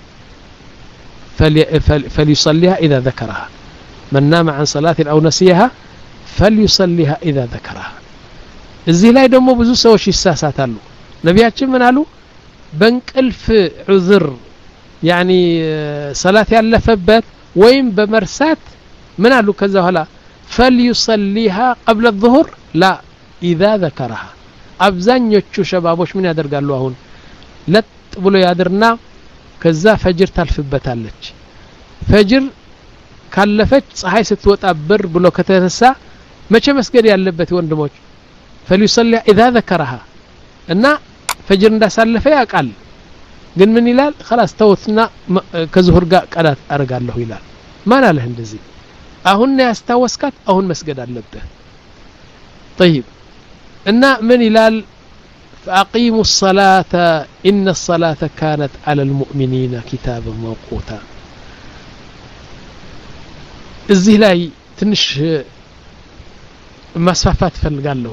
فليصليها إذا ذكرها من نام عن صلاة أو نسيها فليصليها إذا ذكرها እዚህ ላይ ደግሞ ብዙ ሰዎች ይሳሳታሉ ነቢያችን ምን አሉ በእንቅልፍ ዑዝር يعني ሰላት ያለፈበት ወይም በመርሳት ምን አሉ ከዛ ኋላ فليصليها قبل الظهر لا إذا ذكرها አብዛኞቹ ሸባቦች ምን ያደርጋሉ አሁን ለጥ ብሎ ያድርና ከዛ ፈጅር ታልፍበታለች ፈጅር ካለፈች ፀሐይ ስትወጣ ብር ብሎ ከተነሳ መቼ መስገድ ያለበት ወንድሞች فليصلي اذا ذكرها እና ፈጅር እንዳሳለፈ ያቃል ግን ምን ይላል خلاص ተውትና ከዙሁር ጋር ቀዳት አርጋለሁ ይላል ማን አለ እንደዚህ አሁን ያስታወስካት አሁን መስገድ አለበት طيب እና ምን ይላል فاقيموا الصلاه ان الصلاه كانت على المؤمنين كتابا موقوتا እዚህ ላይ ትንሽ ማስፋፋት ፈልጋለሁ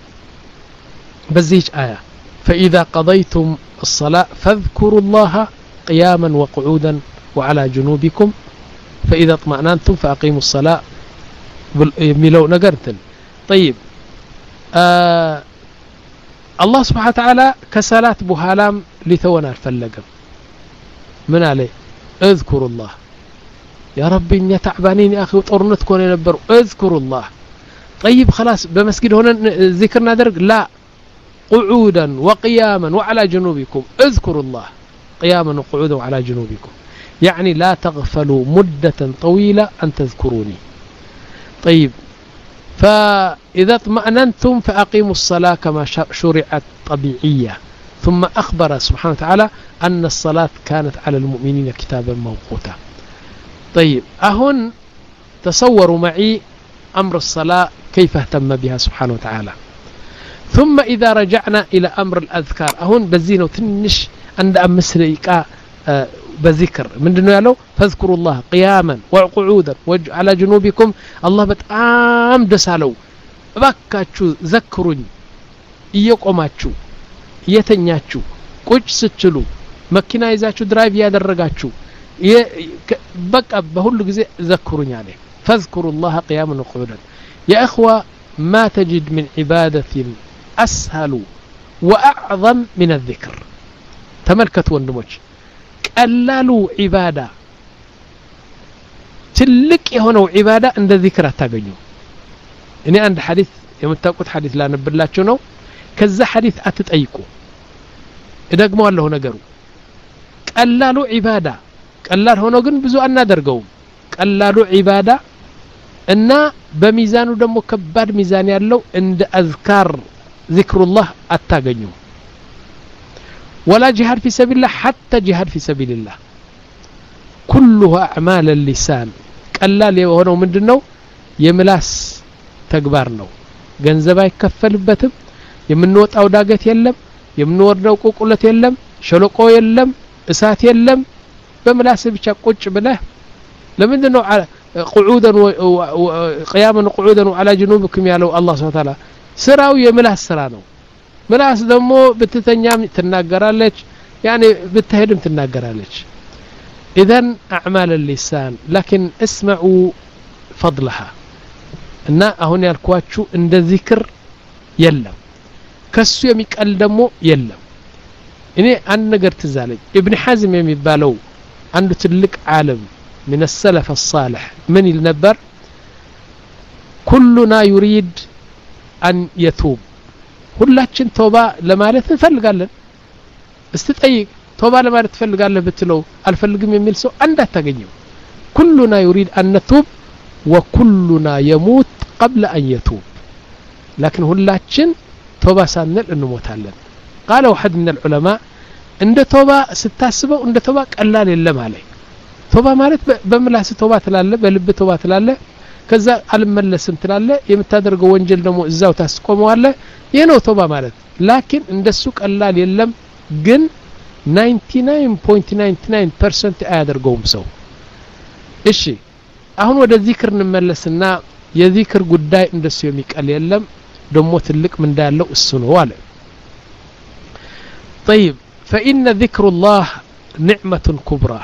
በዚህ አያ فاذا قضيتم الصلاه فاذكروا الله قياما وقعودا وعلى جنوبكم فاذا اطمأننتم فاقيموا الصلاه የሚለው ነገር እንትን طيب آه الله سبحانه وتعالى كصلاه بحالام لتونا الفلقم من عليه اذكر الله يا ربي اني تعبانين يا اخي وطرنت كون ينبروا اذكر الله طيب خلاص بمسجد هنا ذكرنا درج لا قعودا وقياما وعلى جنوبكم اذكروا الله قياما وقعودا وعلى جنوبكم يعني لا تغفلوا مدة طويلة أن تذكروني طيب فإذا اطمأننتم فأقيموا الصلاة كما شرعت طبيعية ثم أخبر سبحانه وتعالى أن الصلاة كانت على المؤمنين كتابا موقوتا طيب أهن تصوروا معي أمر الصلاة كيف اهتم بها سبحانه وتعالى ثم إذا رجعنا إلى أمر الأذكار أهن بزينه تنش عند أمس ريقا بذكر من دنيا يالو فاذكروا الله قياما وقعودا وعلى جنوبكم الله بتعام دسالو باكاتشو ذكروني እየቆማችሁ እየተኛችሁ ቁጭ ስትሉ መኪና ይዛችሁ ድራይቭ ያደረጋችሁ በቃ በሁሉ ጊዜ ዘክሩኝ አለ فاذكروا الله قياما وقعودا يا اخوه ما تجد من عباده اسهل واعظم من الذكر تملكت ወንድሞች ቀላሉ ዒባዳ ትልቅ የሆነው ዒባዳ እንደ ዚክር አታገኙ እኔ አንድ ሐዲስ የምታውቁት ሐዲስ ላነብላችሁ ነው ከዛ ሐዲስ አትጠይቁ እደግመዋለሁ ነገሩ ቀላሉ ዒባዳ ቀላል ሆኖ ግን ብዙ አናደርገው ቀላሉ ዒባዳ እና በሚዛኑ ደግሞ ከባድ ሚዛን ያለው እንደ አዝካር ዚክሩላህ አታገኙ ولا جهاد في سبيل الله حتى جهاد في سبيل الله كلها أعمال اللسان ቀላል የሆነው ምንድነው የምላስ ተግባር ነው ገንዘብ አይከፈልበትም የምንወጣው ዳገት የለም የምንወርደው ቁልቁለት የለም ሸለቆ የለም እሳት የለም በምላስ ብቻ ቁጭ ብለህ ለምንድነው قعودا وقياما وقعودا وعلى جنوبكم ያለው አላህ Subhanahu Wa Ta'ala ስራው የምላስ ስራ ነው ምላስ ደግሞ ብትተኛም ትናገራለች يعني بتهدم تناقرالك اذا اعمال اللسان لكن اسمعوا فضلها እና አሁን ያልኳችሁ እንደ ዚክር የለም ከሱ የሚቀል ደግሞ የለም እኔ አንድ ነገር ትዛለኝ ኢብኑ ሐዝም የሚባለው አንዱ ትልቅ ዓለም من السلف الصالح من النبر كلنا يريد أن يتوب ሁላችን ተውባ ለማለት እንፈልጋለን استطيق توبة لما تفلق الله بتلو الفلق من ملسو عند تجنيه كلنا يريد أن نتوب وكلنا يموت قبل أن يتوب لكن هلاتشن توبة سانل إنه موتالن قال واحد من العلماء عند توبة ستاسبة عند توبة قلال اللهم عليه توبة مالت بملاس توبة تلاله بلب توبة تلاله كذا الملسم تلاله يمتدرج وانجل دمو إزاو تاسقوم ولا ينو توبة مالت لكن عند السوق قلال اللهم ግን ninety-nine point nine nine percent አያደርገውም ሰው እሺ አሁን ወደ ዚክር እንመለስና የዚክር ጉዳይ እንደሱ የሚቀል የለም ደሞ ትልቅ ምን እንዳለው እሱ ነው አለ طيب فإن ذكر الله نعمة كبرى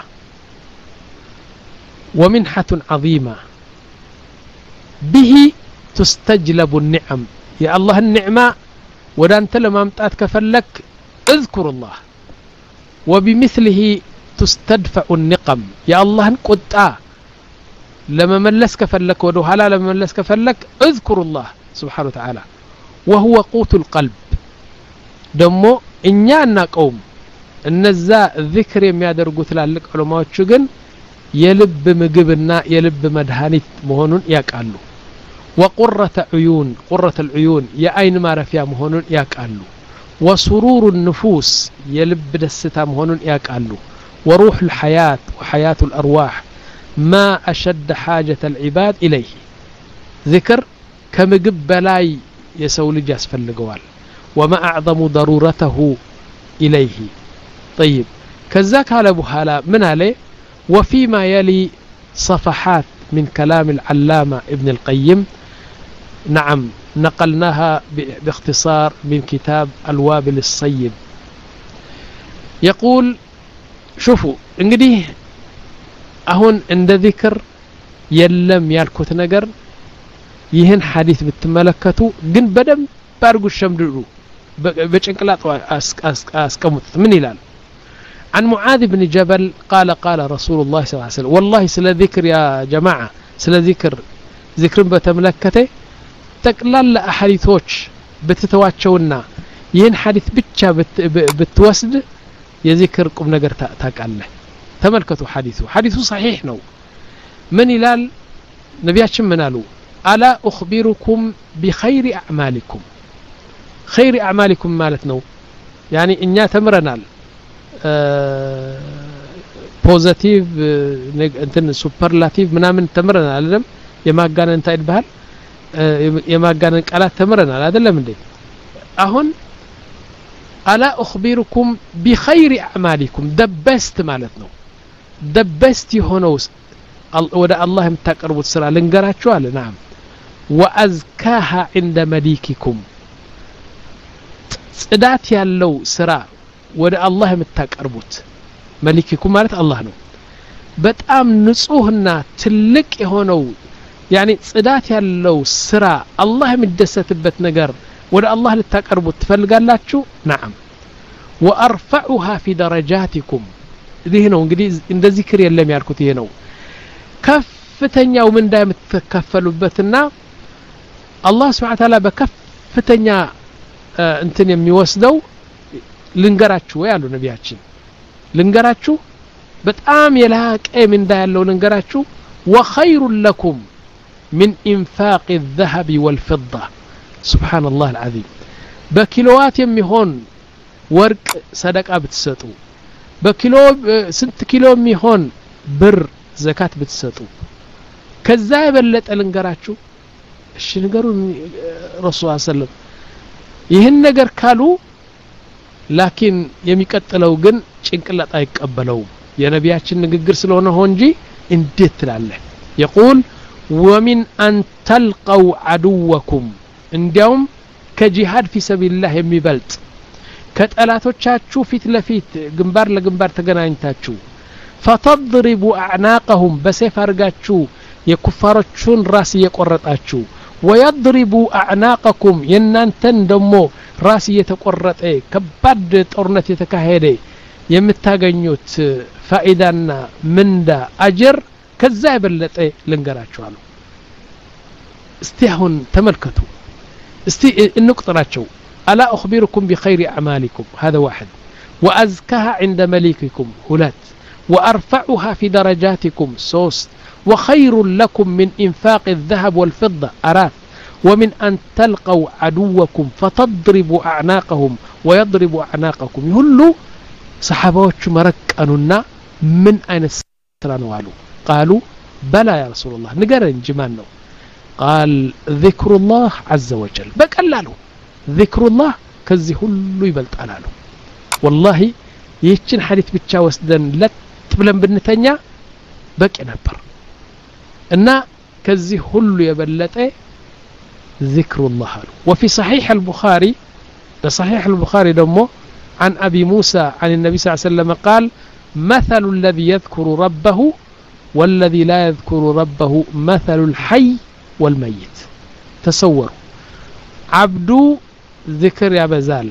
ومنحة عظيمة به تستجلب النعم يا الله النعمة ودا انت لما امطات كفلك اذكر الله وبمثله تستدفع النقم يا الله قطا لما ملسك فلك ودو حلا لما ملسك فلك اذكر الله سبحانه وتعالى وهو قوت القلب دمو انيا نقوم النزا ذكر የሚያደርጉት ትላልቅ ዑለማዎቹ ግን የልብ ምግብና የልብ መድኃኒት መሆኑን ያቃሉ وقرة عيون قرة العيون يا عين ማረፊያ መሆኑን ያቃሉ وسرور النفوس يلب دستام هونن يقالو وروح الحياة وحياة الأرواح ما أشد حاجة العباد إليه ذكر كمجب بلاي يسول جاس فالقوال وما أعظم ضرورته إليه طيب كذاك على بحالا من عليه وفيما يلي صفحات من كلام العلامة ابن القيم نعم نقلناها باختصار من كتاب الوابل الصيب يقول شوفوا انقديه اهون عند ذكر يلم يالكوت نجر يهن حديث بتملكتو جن بدم بارغو الشمدرو بچنقلاط اسقمت من يلال عن معاذ بن جبل قال قال رسول الله صلى الله عليه وسلم والله سلا ذكر يا جماعة سلا ذكر ذكر بتملكته تقلل أحاديثوش بتتواتشونا ين حديث بتشا بت بتوسد يذكركم نجر تاقله تملكتوا حديثه حديثه صحيح نو من يلال نبياتشم منالو ألا أخبركم بخير أعمالكم خير أعمالكم مالتنا يعني إنيا تمرنال آه بوزيتيف آه انتن سوبرلاتيف منامن تمرنال لم يما كان انت البهال የማጋነን ቃላት ተመረናል አይደለም እንዴ አሁን አላ اخبركم بخير اعمالكم the best ማለት ነው the best የሆነው ወደ አላህ የምታቀርቡት ስራ ልንገራችሁ አለ نعم وازكاها عند مليككم ጽዳት ያለው ስራ ወደ አላህ የምታቀርቡት مليككم ማለት አላህ ነው በጣም ንጹህና ትልቅ የሆነው يعني صدات ያለው ስራ አላህ የሚደሰትበት ነገር ወደ አላህ ልታቀርቡት ትፈልጋላችሁ نعم وارفعها في درجاتكم ይሄ ነው እንግዲህ እንደ ዚክር የለም ያልኩት ይሄ ነው ከፍተኛው ምን እንዳይምትከፈሉበትና الله سبحانه وتعالى በከፍተኛ እንትን የሚወስደው ልንገራችሁ ወይ አሉ ነብያችን ልንገራችሁ በጣም የላቀ ምንዳ ያለው ልንገራችሁ وخير لكم من انفاق الذهب والفضة سبحان الله العظيم በኪሎዋት የሚሆን ወርቅ ሰደቃ ብትሰጡ በኪሎ ስንት ኪሎ የሚሆን ብር ዘካት ብትሰጡ ከዛ የበለጠ ልንገራችሁ እሺ ንገሩ ረሱል ሰለላሁ ይህን ነገር ካሉ ላኪን የሚቀጥለው ግን ጭንቅላት አይቀበለው የነቢያችን ንግግር ስለሆነ ሆንጂ እንዴት ትላለህ يقول ومن أن تلقوا عدوكم እንዲያውም ከጂሃድ في سبيل الله የሚበልጥ ከጠላቶቻችሁ ፊት ለፊት ግንባር ለግንባር ተገናኝታችሁ فتضربوا أعناقهم በሰይፍ አርጋችሁ የኩፋሮቹን ራስ እየቆረጣችሁ ويضربوا أعناقكم የናንተን ደሞ ራስ እየተቆረጠ ከባድ ጦርነት የተካሄደ የምታገኙት ፋኢዳና ምንዳ አጅር ከዛ ይበለጠ ልንገራችኋለሁ እስቲ አሁን ተመልከቱ እስቲ እንቁጥራቸው ألا أخبركم بخير أعمالكم هذا واحد وأزكاها عند مليككم هلات وأرفعها في درجاتكم سوست وخير لكم من إنفاق الذهب والفضة أرات ومن أن تلقوا عدوكم فتضربوا أعناقهم ويضربوا أعناقكم يهلوا صحابات مركننا من أين سرانوالو قالوا بلى يا رسول الله نقرن جمانو قال ذكر الله عز وجل بقلالو ذكر الله كزي هلو يبلط علالو والله يهچن حديث بچا وسدن لت بلن بنتنيا بقي نبر እና كزي هلو يبلطه ذكر الله وفي صحيح البخاري بصحيح البخاري دمو عن أبي موسى عن النبي صلى الله عليه وسلم قال مثل الذي يذكر ربه والذي لا يذكر ربه مثل الحي والميت تصوروا عبدو ذكر يا بزال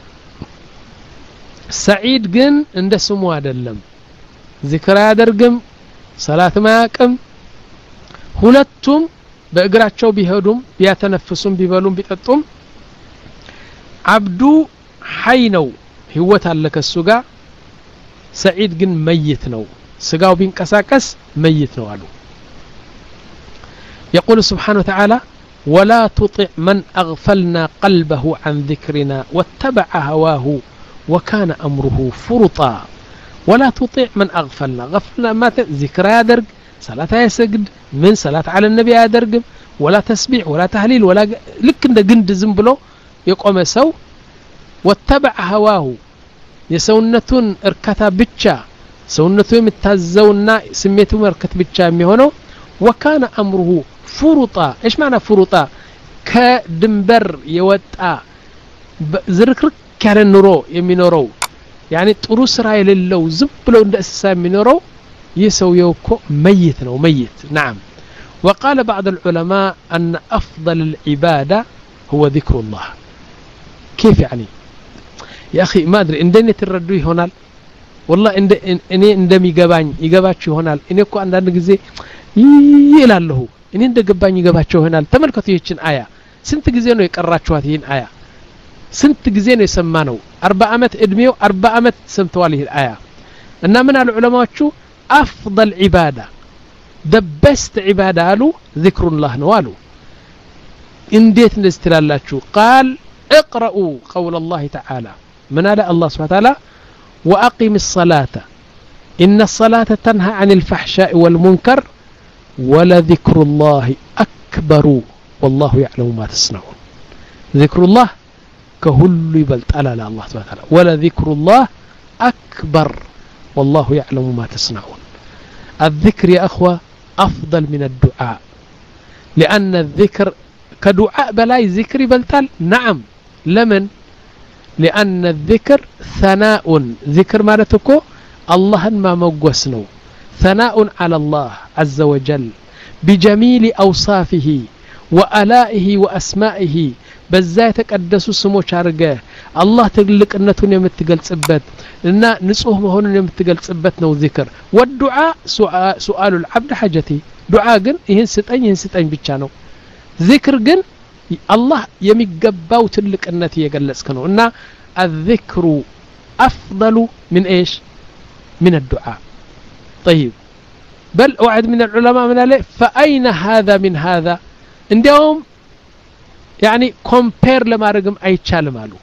سعيد جن عند سمو አይደለም ذكر ያደርግም صلاه ማያቅም ሁለቱም በእግራቸው ቢሄዱም ቢያተነፍሱም ቢበሉም ቢጠጡም አብዱ ሐይ ነው ህይወት አለ ከሱ ጋር ሰዒድ ግን መይት ነው ስጋው ቢንቀሳቀስ መይት ነው አሉ يقول سبحانه وتعالى ولا تطع من أغفلنا قلبه عن ذكرنا واتبع هواه وكان أمره فرطا ولا تطع من أغفلنا غفلنا ما ذكر يدرج صلاة يسجد من صلاة على النبي يدرج ولا تسبيح ولا تهليل ولا لك عند جند زنبلو يقوم سو واتبع هواه يسونتون اركتا بتشا سونتو يمتازونا سميتو مركت بتشا ميهونو وكان أمره فرطا ايش معنى فرطا كدنبر يوطا زركرك كان نورو يمينورو يعني ጥሩ ስራ የሌለው ዝም ብሎ እንደ እንስሳ የሚኖረው يسويو كو ميت نو ميت نعم وقال بعض العلماء أن أفضل العبادة هو ذكر الله كيف يعني يا أخي ما أدري إندني تردوي هنا والله إند إني إندمي جباني يجباتشو هنا إني كو عندنا جزء يلاله إني إند جباني يجباتشو هنا تملكت يجين آية سنت جزء إنه يكررتشو هذه الآية سنت جزء إنه يسمانه أربع أمت إدميو أربع أمت سمتوا عليه الآية إن من العلماء شو أفضل عبادة the best عبادة قالوا ذكر الله نوالو إن ديت نستلالاتشو قال اقرأوا قول الله تعالى من هذا الله سبحانه وتعالى وأقم الصلاة إن الصلاة تنهى عن الفحشاء والمنكر ولذكر الله أكبر والله يعلم ما تصنعون ذكر الله كهل يبلت على الله سبحانه وتعالى ولذكر الله أكبر والله يعلم ما تصنعون الذكر يا أخوة أفضل من الدعاء لأن الذكر كدعاء بلاي ذكر بلتال نعم لمن لأن الذكر ثناء ذكر مالتكو الله ما موقسنو ثناء على الله عز وجل بجميل أوصافه وألائه وأسمائه بزاي تقدسوا سمو شارقه الله تقلق أنتون يمتقل صبت لنا نسوه مهون يمتقل صبت نو ذكر والدعاء سؤال العبد حاجتي دعاء قن يهن ستين يهن ستين بيتشانو ذكر قن الله የሚገባው ትልቅነት እየገለጽክ ነው እና الذكر أفضل من إيش من الدعاء طيب بل أوعد من العلماء من عليه فأين هذا من هذا عندهم يعني كومبير لما رقم أي تشال مالو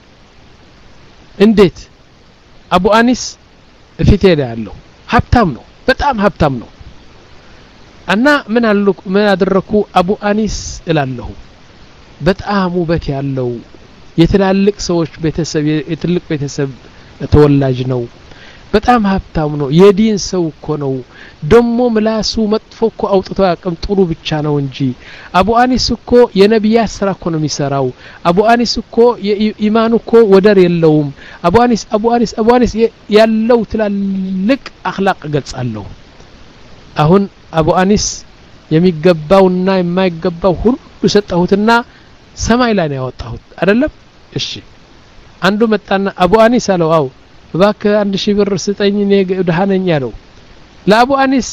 انديت أبو أنيس في تيري علو هبتام نو بتام هبتام نو أنا من هاللك من أدركوا أبو أنيس إلى الله بتأمو بتي علو يتلالك سوش بيتسب يتلك بيتسب تولج نو በጣም ሀብታም ነው የዲን ሰው እኮ ነው ደሞ ምላሱ መጥፎ እኮ አውጥቶ ያቀም ጥሩ ብቻ ነው እንጂ አቡ አኒስ እኮ የነብያት ስራ እኮ ነው የሚሰራው አቡ አኒስ እኮ የኢማኑ እኮ ወደር የለውም አቡ አኒስ አቡ አኒስ አቡ አኒስ ያለው ትላልቅ አኽላቅ ገልጻለሁ አሁን አቡ አኒስ የሚገባውና የማይገባው ሁሉ ሰጣሁትና ሰማይ ላይ ነው ያወጣሁት አይደለም እሺ አንዱ መጣና አቡ አኒስ አለው አው ባክ አንድ ሺህ ብር ስጠኝ እኔ ደሃነኛ ነው ለአቡ አኒስ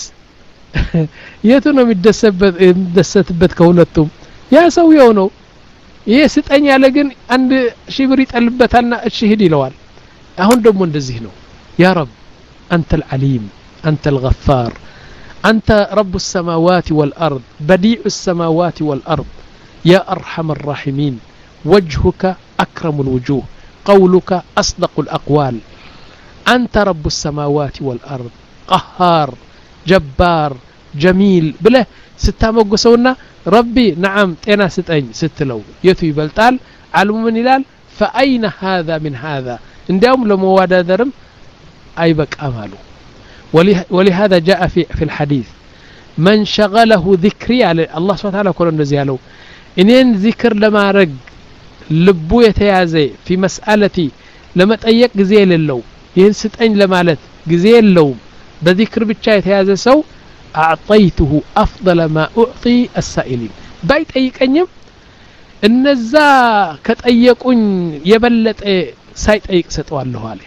የቱ ነው የሚደሰበት የሚደሰትበት ከሁለቱም ያ ሰውየው ነው ይሄ ስጠኝ ያለ ግን አንድ ሺህ ብር ይጠልበታልና እሺ ሂድ ይለዋል አሁን ደግሞ እንደዚህ ነው ያ ረብ አንተ العليم انت الغفار انت رب السماوات والارض بديع السماوات والارض يا ارحم الراحمين وجهك اكرم الوجوه قولك اصدق الاقوال أنت رب السماوات والأرض قهار جبار جميل بله ستامقسونا ربي نعم تينا ستأين ستلو يتو يبلتال علم من إلال فأين هذا من هذا اندهم لموادا درم أي بك أماله ولهذا جاء في, في الحديث من شغله ذكري على الله سبحانه وتعالى كل نزياله إنين ذكر لما رق لبو يتيازي في مسألتي لما تأيك زي للو ይህን ስጠኝ ለማለት ጊዜ የለውም በዚክር ብቻ የተያዘ ሰው አዕطيته أفضل ما أعطي السائلين ባይጠይቀኝም እነዛ ከጠየቁኝ የበለጠ ሳይጠይቅ ሰጠዋለሁ አለ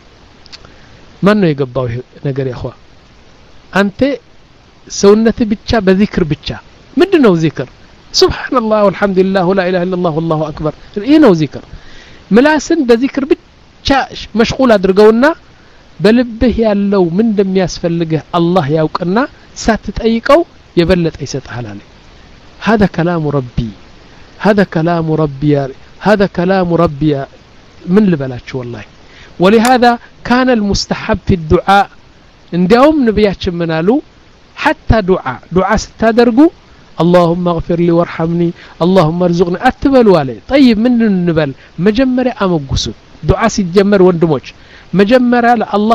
ማን ነው የገባው ነገር ያخوا አንተ ሰውነት ብቻ በዚክር ብቻ ምንድነው ዚክር ሱብሃንአላህ ወልሐምዱሊላህ ወላ ኢላሃ ኢላላህ ወላሁ አክበር ይሄ ነው ዚክር ምላስን በዚክር ብቻ مشغول أدرجونا بلبه يالله من دم يسفلجه الله يوقنا ساتتأيقو يبلت أيست حلالي هذا كلام ربي هذا كلام ربي هذا كلام ربي من لبلاتش والله ولهذا كان المستحب في الدعاء عندهم نبياتش منالو حتى دعاء دعاء ستادرجو اللهم اغفر لي وارحمني اللهم ارزقني أتبلوا عليه طيب من النبل مجمري أمقصد دعاء سيجمر وندموش مجمر على الله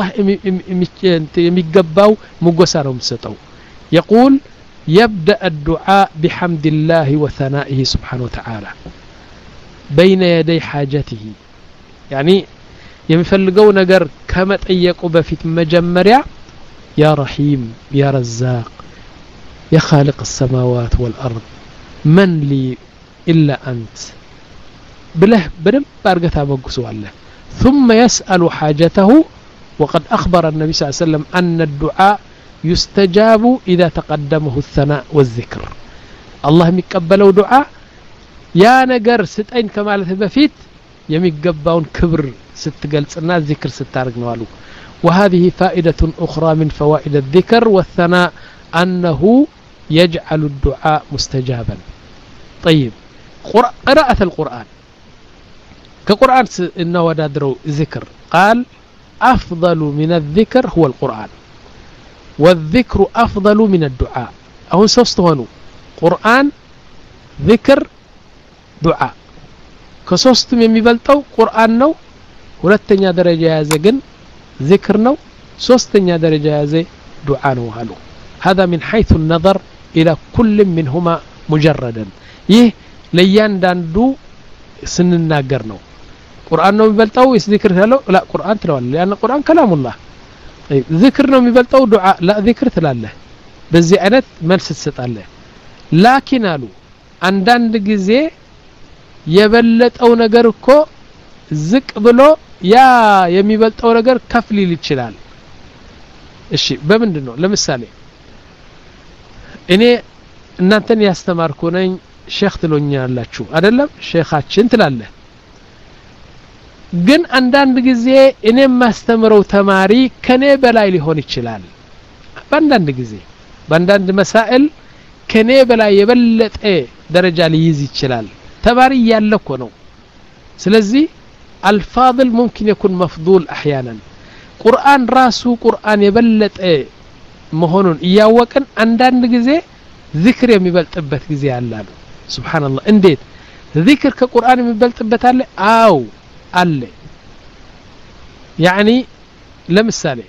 يميقباو مقصارهم ستو يقول يبدأ الدعاء بحمد الله وثنائه سبحانه وتعالى بين يدي حاجته يعني يمفلقوا نقر كما تأيقوا بفيت مجمريا يا رحيم يا رزاق يا خالق السماوات والأرض من لي إلا أنت بله بدم بارقتها مقصوا الله ثم يسأل حاجته وقد أخبر النبي صلى الله عليه وسلم أن الدعاء يستجاب إذا تقدمه الثناء والذكر الله يقبلوا دعاء يا نجر ستين كمالة بفيت يميقبون كبر ست قلصنا ذكر ستارق نوالو وهذه فائدة أخرى من فوائد الذكر والثناء أنه يجعل الدعاء مستجابا طيب قراءة القرآن كقرآن إنه ودادرو ذكر قال أفضل من الذكر هو القرآن والذكر أفضل من الدعاء أهو سوستوانو قرآن ذكر دعاء كسوستم يميبلتو قرآن نو ولتنيا درجة يازقن ذكر نو سوستنيا درجة يازي دعاء نو هلو هذا من حيث النظر إلى كل منهما مجردا يه ليان داندو سننا قرنو قرآن نو يبلتو يس ذكر هلو لا قرآن تلوال لأن القرآن كلام الله طيب ذكر نو يبلتو دعاء لا ذكر تلاله بزي أنت ملس تسطاله لكن قالوا عندند ጊዜ የበለጠው ነገር እኮ ዝቅ ብሎ ያ የሚበልጠው ነገር ከፍ ሊል ይችላል እሺ በምንድነው ለምሳሌ እኔ እናንተን ያስተማርኩ ነኝ ሼክ ትሎኛላችሁ አይደለም ሼኻችን ትላለህ ግን አንዳንድ ጊዜ እኔም ማስተምረው ተማሪ ከኔ በላይ ሊሆን ይችላል በአንዳንድ ጊዜ በአንዳንድ መሳኤል ከኔ በላይ የበለጠ ደረጃ ሊይዝ ይችላል ተማሪ ያለኮ ነው ስለዚህ الفاضل ممكن يكون مفضول احيانا قرآن راسو قرآن የበለጠ መሆኑን እያወቅን አንዳንድ ጊዜ ذكر የሚበልጥበት ጊዜ አላሉ ሱብሃንአላህ እንዴት ذكر ከቁርአን የሚበልጥበት አለ አው አለ يعني ለምሳሌ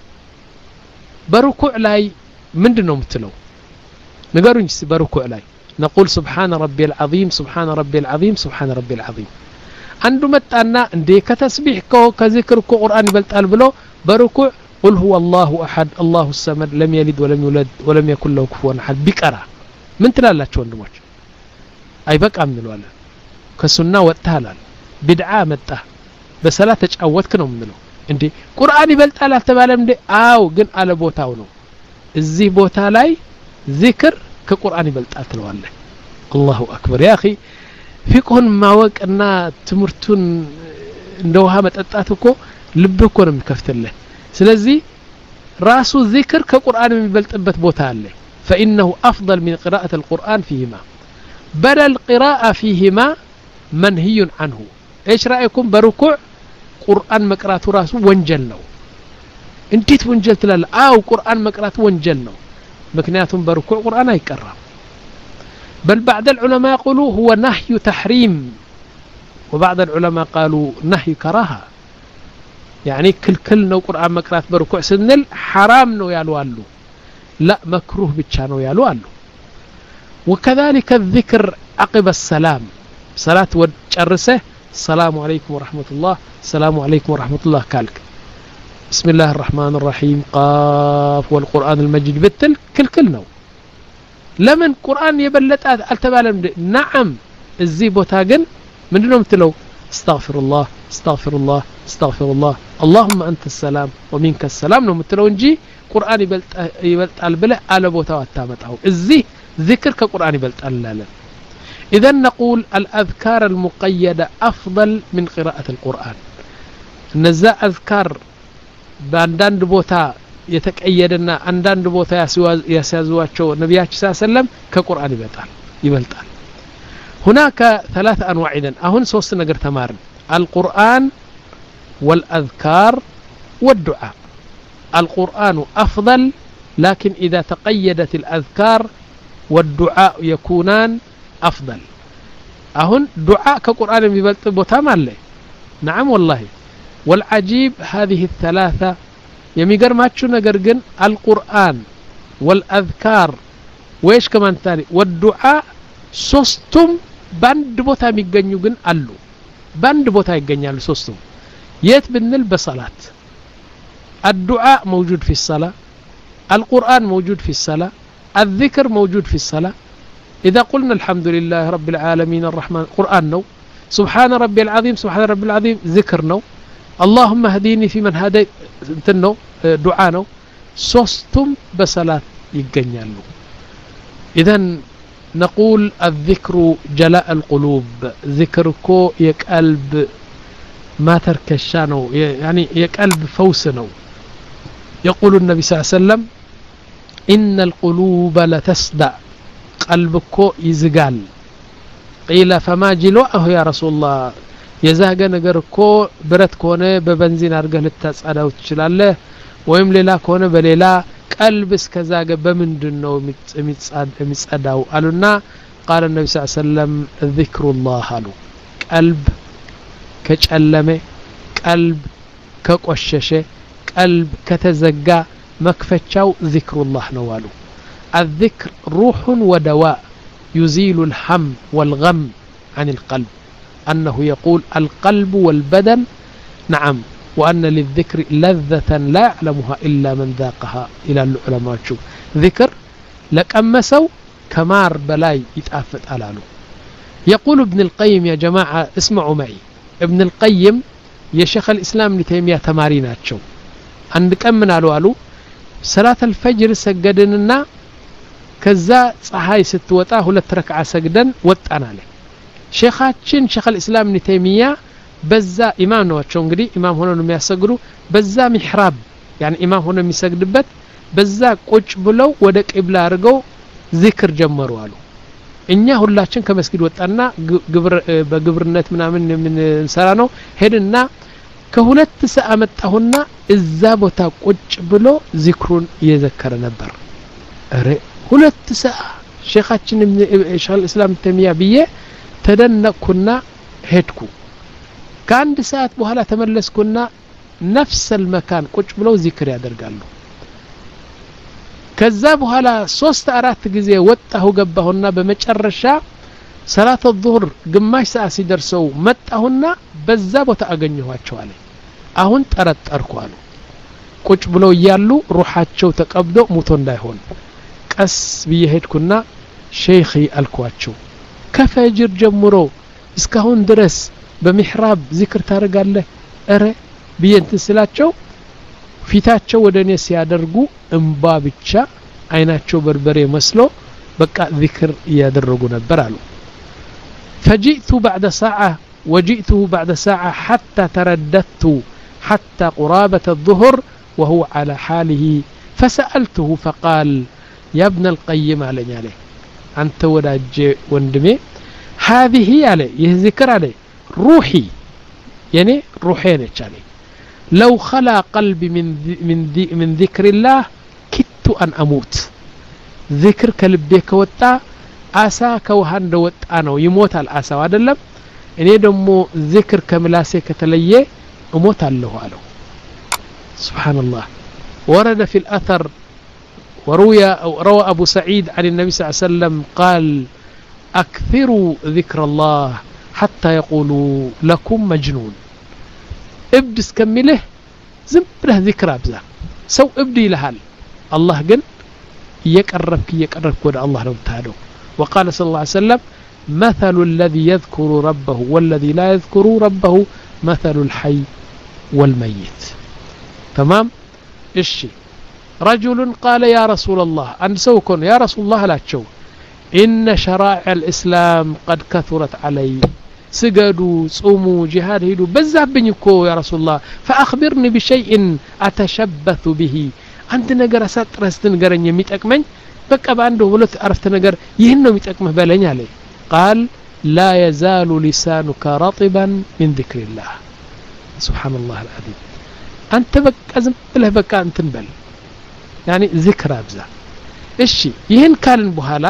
በሩኩዕ ላይ ምንድነው የምትለው ንገሩኝ በሩኩዕ ላይ نقول سبحان ربي العظيم سبحان ربي العظيم سبحان ربي العظيم አንዱ መጣና እንዴ ከተስቢህ ከዚክር ከቁርአን ይበልጣል ብሎ በሩኩዕ قل هو الله احد الله الصمد لم يلد ولم يولد ولم يكن له كفوا احد ቢቀራ ምን ትላላችሁ ወንድሞች አይበቃም እንሏለን ከሱና ወጣላል ቢድዓ መጣ በሰላት ተጫወትክ ነው ምንለው እንዴ ቁርአን ይበልጣል አልተባለም እንዴ አው ግን አለ ቦታው ነው እዚህ ቦታ ላይ ዚክር ከቁርአን ይበልጣል ትለዋለህ አላሁ አክበር ያ اخي ፊቅሁን ማወቅና ትምርቱን እንደውሃ መጠጣት እኮ ልብ እኮ ነው የሚከፍትልህ ስለዚህ ራሱ ዚክር ከቁርአን የሚበልጥበት ቦታ አለ فانه افضل من قراءه القران فيهما بل القراءه فيهما منهي عنه ايش رايكم بركوع قرآن مقراته راسه ወንጀል ነው እንዴት ወንጀል ትላለህ አው ቁርአን መቅራት ወንጀል ነው ምክንያቱም በርኩዕ ቁርአን አይቀራም بل بعض العلماء يقولوا هو نهي تحريم وبعض العلماء قالوا نهي كراهه يعني كل كل ነው ቁርአን መቅራት በርኩዕ ስንል حرام ነው ያሉ አሉ لا مكروه ብቻ ነው ያሉ አሉ وكذلك الذكر عقب السلام صلاه وጨርሰህ السلام عليكم ورحمة الله السلام عليكم ورحمة الله كالك بسم الله الرحمن الرحيم قاف والقرآن المجيد بتل كل كل نو لمن قرآن يبلت التبالم نعم الزيبو تاجن من دونهم تلو استغفر الله استغفر الله استغفر الله اللهم أنت السلام ومنك السلام نو متلو نجي قرآن يبلت يبلت البله على بوتا واتامتعو الزي ذكر كقرآن يبلت اللالا إذا نقول الأذكار المقيدة أفضل من قراءة القرآن نزاع أذكار باندان بوتا يتكأيدنا عندان بوتا يسازواتشو نبياتش صلى الله عليه وسلم كقرآن يبلطال يبلطال هناك ثلاث أنواع إذن أهون سوست نقر تمارن القرآن والأذكار والدعاء القرآن أفضل لكن إذا تقيدت الأذكار والدعاء يكونان أفضل أهون دعاء كقرآن بيبلط بوتام عليه نعم والله والعجيب هذه الثلاثة يميقر ماتشو نقرقن القرآن والأذكار ويش كمان ثاني والدعاء سوستم باند بوتام يقنيوغن ألو باند بوتا يقنيالو سوستم يت بنل بصلاة الدعاء موجود في الصلاة القرآن موجود في الصلاة الذكر موجود في الصلاة إذا قلنا الحمد لله رب العالمين الرحمن قرآن نو سبحان ربي العظيم سبحان ربي العظيم ذكر نو اللهم اهديني في من هديت تنو دعاء نو سوستم بصلاة يقنيالو إذن نقول الذكر جلاء القلوب ذكركو يقلب ما تركشانو يعني يقلب فوسنو يقول النبي صلى الله عليه وسلم إن القلوب لتصدع قلبكو يزقال قيل فما جلوه يا رسول الله يزهق نقركو برت كونه ببنزين أرقه للتسعدة وتشلاله ويم للا كونه بليلا قلب اسكزاق بمندنو متسعدة قالونا قال النبي صلى الله عليه وسلم ذكر الله قالوا قلب كجألمه قلب كقششه قلب كتزقى مكفتشاو ذكر الله نوالو الذكر روح ودواء يزيل الهم والغم عن القلب أنه يقول القلب والبدن نعم وأن للذكر لذة لا يعلمها إلا من ذاقها إلى العلماء شوف ذكر لك أمسوا كمار بلاي يتأفت ألالو يقول ابن القيم يا جماعة اسمعوا معي ابن القيم يا شيخ الإسلام ابن تيمية تمارينات شو عندك أمن قالوا قالوا صلاة الفجر سجدنا ከዛ ፀሐይ ስትወጣ ሁለት ረክዓ ሰግደን ወጣን አለ ሼኻችን ሼኽ الاسلام ابن تيمية በዛ ኢማም ናቸው እንግዲህ ኢማም ሆነው ነው የሚያሰግዱ በዛ ሚህራብ يعني ኢማም ሆነው የሚሰግድበት በዛ ቁጭ ብለው ወደ ቂብላ አድርገው ዚክር ጀመሩ አሉ እኛ ሁላችን ከመስጊድ ወጣና ግብር በግብርነት ምናምን የምንሰራ ነው ሄድና ከሁለት ሰዓት መጣሁና እዛ ቦታ ቁጭ ብሎ ዚክሩን እየዘከረ ነበር አረ ሁለት ሰዓት ሼኻችን ሼኽ الاسلام ተሚያ ብዬ ተደነቅኩና ሄድኩ ከአንድ ሰዓት በኋላ ተመለስኩና نفس المكان ቁጭ ብለው ዚክር ያደርጋሉ ከዛ በኋላ ሶስት አራት ጊዜ ወጣሁ ገባሁና በመጨረሻ ሰላት الظهر ግማሽ ሰዓት ሲደርሰው መጣሁና በዛ ቦታ አገኘኋቸው አለ አሁን ጠረጠርኩ አሉ ቁጭ ብለው ያሉ ሩሃቸው ተቀብዶ ሙቶ እንዳይሆን ቀስ በየሄድኩና ሼኺ አልኳቸው ከፈጅር ጀምሮ እስካሁን ድረስ በሚህራብ ዚክር ታረጋለህ አረ በየንት ስላቸው ፊታቸው ወደኔ ሲያደርጉ እንባ ብቻ አይናቸው በርበሬ መስሎ በቃ ዚክር ያደረጉ ነበር አሉ فجئت بعد ساعة وجئته بعد ساعة حتى ترددت حتى قرابة الظهر وهو على حاله فسألته فقال يا ابن القيم عليه عليه أنت وداج وندمي هذه عليه يذكر عليه روحي يعني روحين عليه لو خلا قلبي من من من ذكر الله كدت أن أموت ذكر قلبي كوتا آسا كوهان دوت أنا يموت الآسا وادلم إني دمو ذكر كملاسي كتليه أموت الله عليه سبحان الله ورد في الأثر وروي أو روى أبو سعيد عن النبي صلى الله عليه وسلم قال أكثروا ذكر الله حتى يقولوا لكم مجنون ابدس كمله زبره ذكر أبزا سو ابدي لهال الله قل يقربك يقربك ودى الله لو تهدو وقال صلى الله عليه وسلم مثل الذي يذكر ربه والذي لا يذكر ربه مثل الحي والميت تمام الشي رجل قال يا رسول الله أنسوكن يا رسول الله لا تشو إن شرائع الإسلام قد كثرت علي سجدوا صوموا جهاد هيدو بزابني كو يا رسول الله فأخبرني بشيء أتشبث به أنت نجر ساترست نجرني ميتأكمن بك عنده ولت عرفت نجر يهنو ميتأكمه بلني عليه قال لا يزال لسانك رطبا من ذكر الله سبحان الله العظيم أنت بك أزم له بك أنت نبل يعني ذكر أبزا إيشي يهن كان بهالا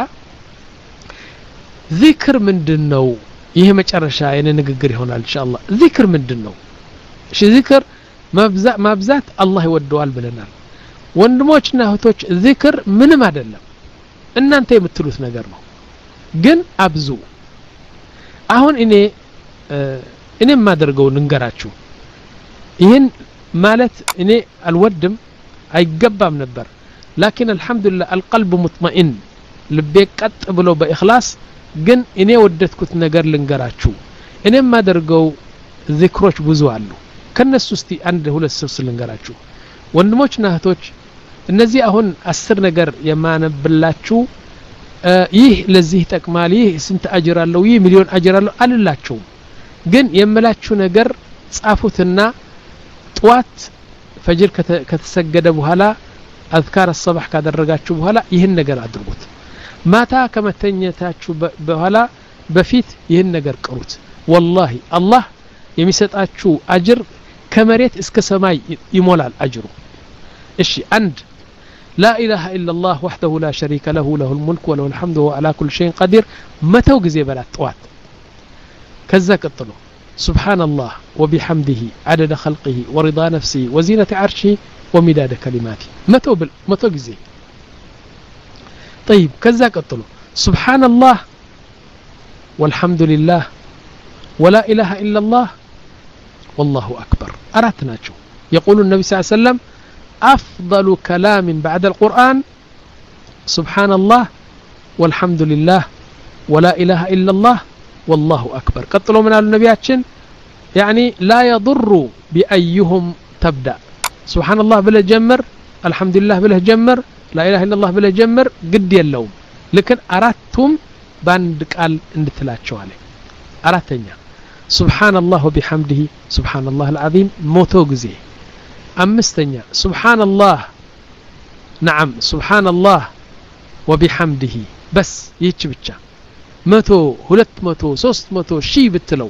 ذكر من دنو ይሄ መጨረሻ የኔ ንግግር ይሆናል ኢንሻአላህ ዚክር ምንድነው እሺ ዚክር ማብዛት ማብዛት አላህ ይወደዋል ብለናል ወንድሞችና እህቶች ዚክር ምንም አይደለም እናንተ የምትሉት ነገር ነው ግን አብዙ አሁን እኔ እኔ ማደርገው እንገራችሁ ይሄን ማለት እኔ አልወድም አይገባም ነበር لكن الحمد لله القلب مطمئن ልቤ ቀጥ ብሎ በእخلاص ግን እኔ ወደድኩት ነገር ልንገራችሁ እኔ ማደርገው ዚክሮች ብዙ አሉ ከነሱ እስቲ አንድ ሁለት ሶስት ልንገራችሁ ወንድሞችና እህቶች እነዚህ አሁን አስር ነገር የማነብላችሁ ይህ ለዚህ ተቅማል ይህ ስንት አጅር አለው ይህ ሚሊዮን አጅር አለው አልላችሁ ግን የምላችሁ ነገር ጻፉትና ጧት ፈጅር ከተሰገደ በኋላ አዝካር الصباح ካደረጋችሁ በኋላ ይህን ነገር አድርጉት ማታ ከመተኛታችሁ በኋላ በፊት ይህን ነገር ቅሩት والله الله የሚሰጣችሁ አጅር ከመሬት እስከ ሰማይ ይሞላል አጅሩ እሺ አንድ لا اله الا الله وحده لا شريك له له الملك وله الحمد وهو على كل شيء قدير متو ጊዜ በላት ጧት ከዛ ቀጥሎ سبحان الله وبحمده عدد خلقه ورضا نفسه وزينة عرشه ومداد كلماته متو بال متو ጊዜ طيب كذا قتلوا سبحان الله والحمد لله ولا إله إلا الله والله أكبر أراتناجو يقول النبي صلى الله عليه وسلم أفضل كلام بعد القرآن سبحان الله والحمد لله ولا إله إلا الله والله أكبر قتلوا من النبي عشان يعني لا يضر بأيهم تبدأ سبحان الله بلا جمر الحمد لله بلا جمر لا إله إلا الله بلا جمر قد يلوم لكن أراتهم باند قال اندتلاچو عليه أراتنيا سبحان الله وبحمده سبحان الله العظيم موتو غزي أمستنيا سبحان الله نعم سبحان الله وبحمده بس يچ بچا متو ሁለት መቶ ሶስት መቶ ሺህ ብትለው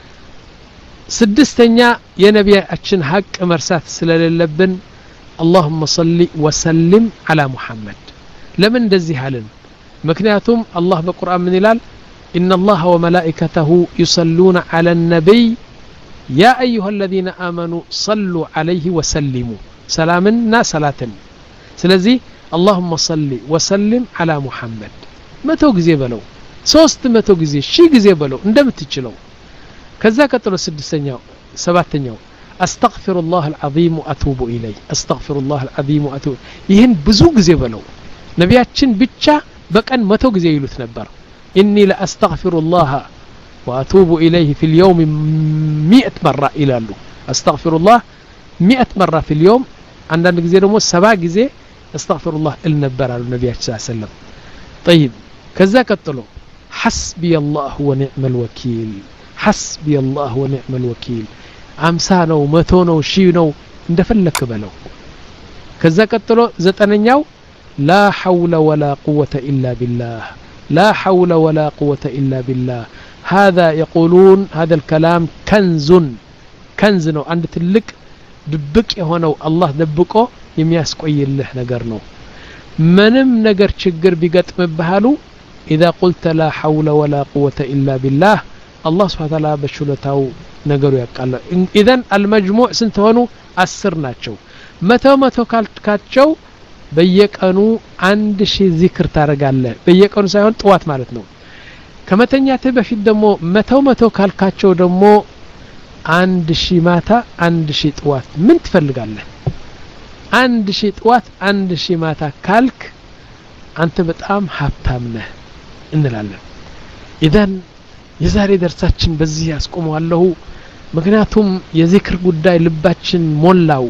ስድስተኛ የነቢያችን ሐቅ መርሳት ስለሌለብን اللهم صل وسلم على محمد لمن እንደዚህ አለን ምክንያቱም አላህ በቁርአን ምን ይላል إن الله وملائكته يصلون على النبي يا أيها الذين آمنوا صلوا عليه وسلموا سلامنا صلاة ስለዚህ اللهم صل وسلم على محمد መቶ ጊዜ በለው ሶስት መቶ ጊዜ ሺህ ጊዜ በለው እንደምትችለው ከዛ ቀጥሎ ስድስተኛው ሰባተኛው استغفر الله العظيم واتوب اليه استغفر الله العظيم واتوب ይህን ብዙ ጊዜ በለው ነቢያችን ብቻ በቀን መቶ ጊዜ ይሉት ነበር اني لا استغفر الله واتوب اليه في اليوم مئة مره ይላሉ استغفر الله مئة مره في اليوم አንዳንድ ጊዜ ደግሞ ሰባ ጊዜ استغفر الله النبر على النبي صلى الله عليه وسلم طيب كذا ቀጥሎ حسبي الله ونعم الوكيل حسبي الله ونعم الوكيل አምሳ ነው መቶ ነው ሺህ ነው እንደፈለክ በለው ከዛ ቀጥሎ ዘጠነኛው لا حول ولا قوة إلا بالله لا حول ولا قوة إلا بالله هذا يقولون هذا الكلام كنز كنز ነው አንድ ትልቅ ድብቅ የሆነው አላህ ደብቆ የሚያስቆይልህ ነገር ነው ምንም ነገር ችግር ቢገጥምብሃሉ إذا قلت لا حول ولا قوة إلا بالله الله سبحانه وتعالى بشلتاو ነገሩ ያቃለ اذا المجموع ስንት ሆኑ አስር ናቸው መቶ መቶ ካልካቸው በየቀኑ አንድ ሺህ ዚክር ታረጋለህ በየቀኑ ሳይሆን ጥዋት ማለት ነው ከመተኛት በፊት ደግሞ መቶ መቶ ካልካቸው ደግሞ አንድ ሺህ ማታ አንድ ሺህ ጥዋት ምን ትፈልጋለህ አንድ ሺህ ጥዋት አንድ ሺህ ማታ ካልክ አንተ በጣም ሀብታም ነህ እንላለን اذا የዛሬ ደርሳችን በዚህ ያስቆመዋለሁ ምክንያቱም የዚክር ጉዳይ ልባችን ሞላው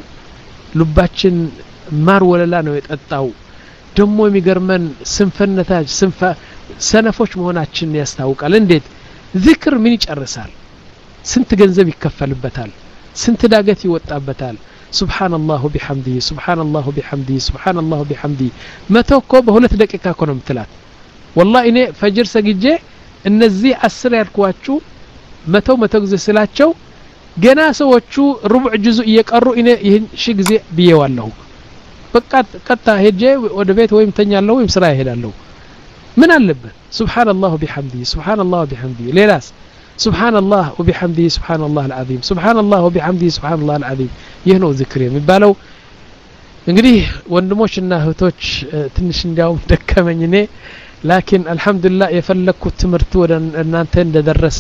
ልባችን ማር ወለላ ነው የጠጣው ደሞ የሚገርመን ስንፈነታች ስንፈ ሰነፎች መሆናችን ያስታውቃል እንዴት ዚክር ምን ይጨርሳል ስንት ገንዘብ ይከፈልበታል ስንት ዳገት ይወጣበታል سبحان الله وبحمده سبحان الله وبحمده سبحان الله وبحمده መተኮ በሁለት ደቂቃ ኮንም ትላት والله እኔ ፈጅር ሰግጄ እነዚህ አስር ያልኳችሁ መቶ መቶ ጊዜ ስላቸው ገና ሰዎቹ ሩብዕ ጁዝ እየቀሩ እኔ ይህን ሺ ጊዜ ብየዋለሁ በቃ ቀጣ ሄጄ ወደ ቤት ወይም ተኛለሁ ወይም ስራ ይሄዳለሁ ምን አለበት سبحان الله وبحمده سبحان الله وبحمده ሌላስ سبحان الله وبحمده سبحان الله العظيم سبحان الله وبحمده سبحان الله العظيم ይህ ነው ዚክር የሚባለው እንግዲህ ወንድሞችና እህቶች ትንሽ እንዲያው ደከመኝ እኔ لكن الحمد لله የፈለኩት ትምርቱ ወደ እናንተ እንደደረሰ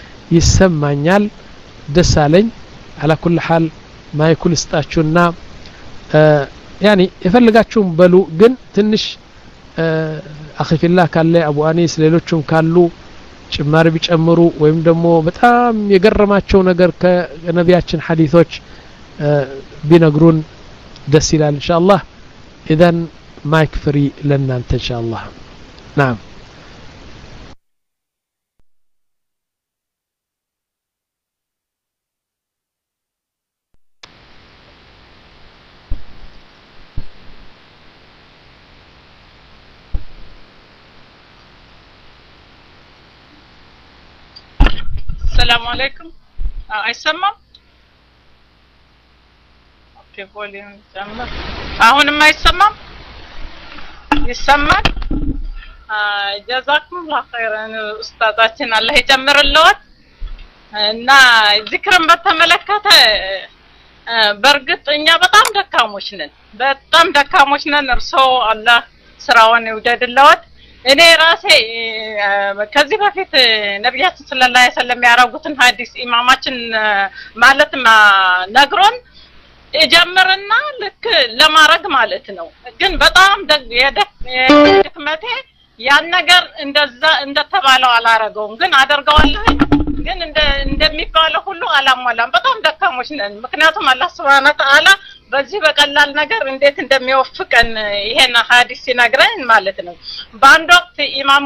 ይሰማኛል ደሳለኝ على كل حال ما يكون استاچونا يعني يفلጋችሁም በሉ ግን ትንሽ اخي في الله ካለ አቡ አኒስ ሌሎችም ካሉ ጭማሪ ቢጨምሩ ወይም ደግሞ በጣም የገረማቸው ነገር ከነቢያችን ሐዲሶች ቢነግሩን ደስ ይላል ኢንሻአላህ اذا ማይክ ፍሪ ለናንተ ኢንሻአላህ نعم السلام عليكم አይሰማም ኦኬ ቮሊዩም ጨምር አሁንም አይሰማም ይሰማል ጀዛኩም ላህ ኸይራን ኡስታዛችን አላህ ይጨምርልዎት እና ዚክርን በተመለከተ በርግጥ እኛ በጣም ደካሞች ነን በጣም ደካሞች ነን እርሶ አላህ ስራውን ይውደድልዎት እኔ ራሴ ከዚህ በፊት ነብያችን ሰለላሁ ዐለይሂ ወሰለም ያረጉትን ሐዲስ ኢማማችን ማለት ነግሮን እጀምርና ልክ ለማረግ ማለት ነው ግን በጣም የደክመቴ ያን ነገር እንደዛ እንደተባለው አላረገውም ግን አደርገዋለሁ ግን እንደ እንደሚባለው ሁሉ አላሟላም በጣም ደካሞች ነን ምክንያቱም አላህ Subhanahu Wa Ta'ala በዚህ በቀላል ነገር እንዴት እንደሚወፍቀን ይሄን ሐዲስ ሲነግረን ማለት ነው በአንድ ወቅት ኢማሙ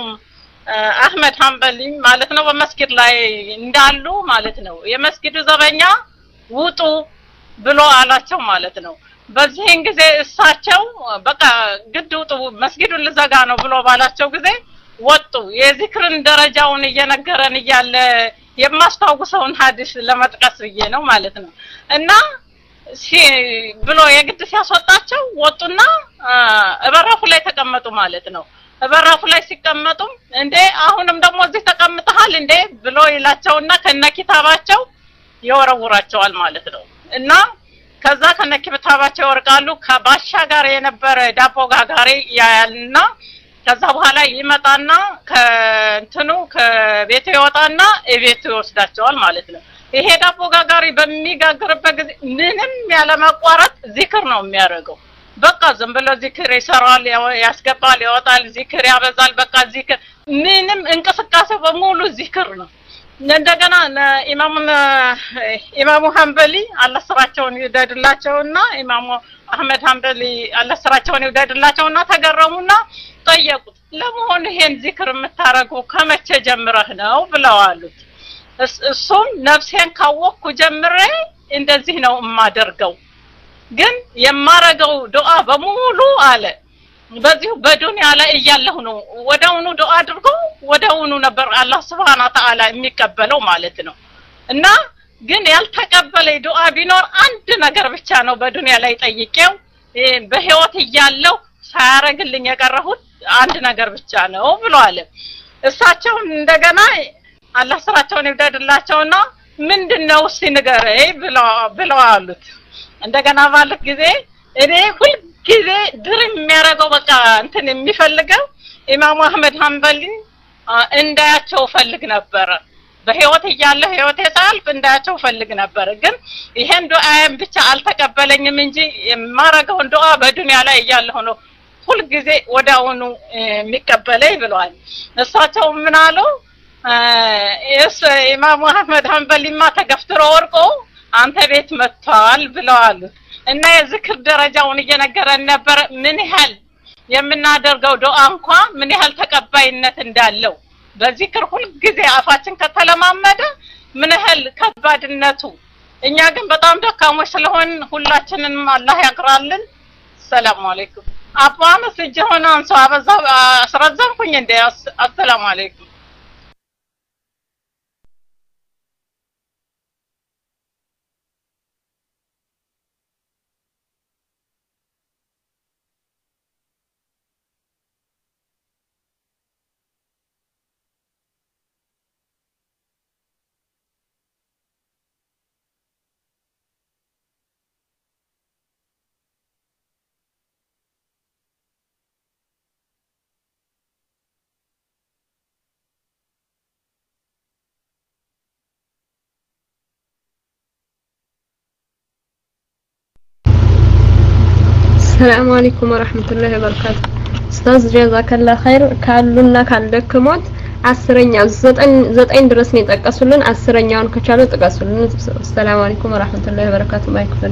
አህመድ ሐንበሊ ማለት ነው በመስጊድ ላይ እንዳሉ ማለት ነው የመስጊዱ ዘበኛ ውጡ ብሎ አላቸው ማለት ነው በዚህን ጊዜ እሳቸው በቃ ግድ ውጡ መስጊዱን ልዘጋ ነው ብሎ ባላቸው ጊዜ ወጡ የዚክርን ደረጃውን እየነገረን ይያለ የማስተዋውሰውን ሐዲስ ለመጥቀስ ይየ ነው ማለት ነው እና ሲ ብሎ የግድ ሲያስወጣቸው ወጡና እበራፉ ላይ ተቀመጡ ማለት ነው እበራፉ ላይ ሲቀመጡ እንዴ አሁንም ደግሞ እዚህ ተቀምጠሃል እንዴ ብሎ ይላቸውና ከነኪታባቸው ይወረውራቸዋል ማለት ነው እና ከዛ ከነኪታባቸው ይወርቃሉ ከባሻ ጋር የነበረ ዳቦ ጋጋሪ ያያልና ከዛ በኋላ ይመጣና ከእንትኑ ከቤቱ ይወጣና እቤቱ ይወስዳቸዋል ማለት ነው ይሄ ዳቦ ጋጋሪ በሚጋግርበት ጊዜ ምንም ያለ ማቋረጥ ዚክር ነው የሚያደርገው በቃ ዝም ብሎ ዚክር ይሰራል ያስገባል ያወጣል ዚክር ያበዛል በቃ ዚክር ምንም እንቅስቃሴ በሙሉ ዚክር ነው እንደገና ኢማሙ ኢማሙ ሐንበሊ አላህ ስራቸውን ይወደድላቸውና ኢማሙ አህመድ ሐንበሊ አላህ ስራቸውን ይወደድላቸውና ተገረሙና ጠየቁት ለምን ይሄን ዚክር የምታረገው ከመቼ ጀምረህ ነው ብለዋሉት እሱም ነፍሴን ካወቅኩ ጀምሬ እንደዚህ ነው የማደርገው ግን የማረገው ዱዓ በሙሉ አለ በዚህ በዱንያ ላይ እያለሁ ነው ወዳውኑ ዱዓ አድርጎ ወዳውኑ ነበር አላህ Subhanahu Wa Ta'ala የሚቀበለው ማለት ነው እና ግን ያልተቀበለ ዱዓ ቢኖር አንድ ነገር ብቻ ነው በዱንያ ላይ ጠይቄው በህይወት እያለሁ ሳያረግልኝ የቀረሁት አንድ ነገር ብቻ ነው ብለዋል እሳቸው እንደገና አላህ ስራቸውን ይወደድላቸውና ምንድነው እስቲ ንገረኝ ብለው ብለዋሉት እንደገና ማለት ጊዜ እኔ ሁሉ ጊዜ ድርም የሚያረጋው በቃ እንትን የሚፈልገው ኢማሙ አህመድ ሐንበሊ እንዳያቸው ፈልግ ነበር በህይወት እያለ ህይወት የሳልፍ እንዳያቸው ፈልግ ነበር ግን ይሄን ዱዓዬን ብቻ አልተቀበለኝም እንጂ የማረጋው ዱዓ በዱንያ ላይ እያለሁ ነው ሁሉ ጊዜ ወዳውኑ የሚቀበለኝ ብለዋል እሳቸው ምን አሉ እስ ኢማሙ አህመድ ሐንበሊማ ተገፍትሮ ወርቆ አንተ ቤት መጥቷል ብለዋል እና የዝክር ደረጃውን እየነገረን ነበር ምን ያህል የምናደርገው ዱዓ እንኳን ምን ያህል ተቀባይነት እንዳለው በዚክር ሁሉ ጊዜ አፋችን ከተለማመደ ምን ያህል ከባድነቱ እኛ ግን በጣም ደካሞች ስለሆን ሁላችንንም አላህ ያግራልን ሰላም አለይኩም አባና ስጀሆና አንሶ አበዛ አስረዘምኩኝ እንደ አሰላሙ አለይኩም السلام عليكم ورحمة الله وبركاته استاذ جزاك الله خير ካሉና ካለክሞት አስረኛው ዘጠኝ ዘጠኝ ድረስ ነው ተጠቀሱልን አስረኛውን ከቻሉ ተጠቀሱልን السلام عليكم ورحمة الله وبركاته ማይክፈል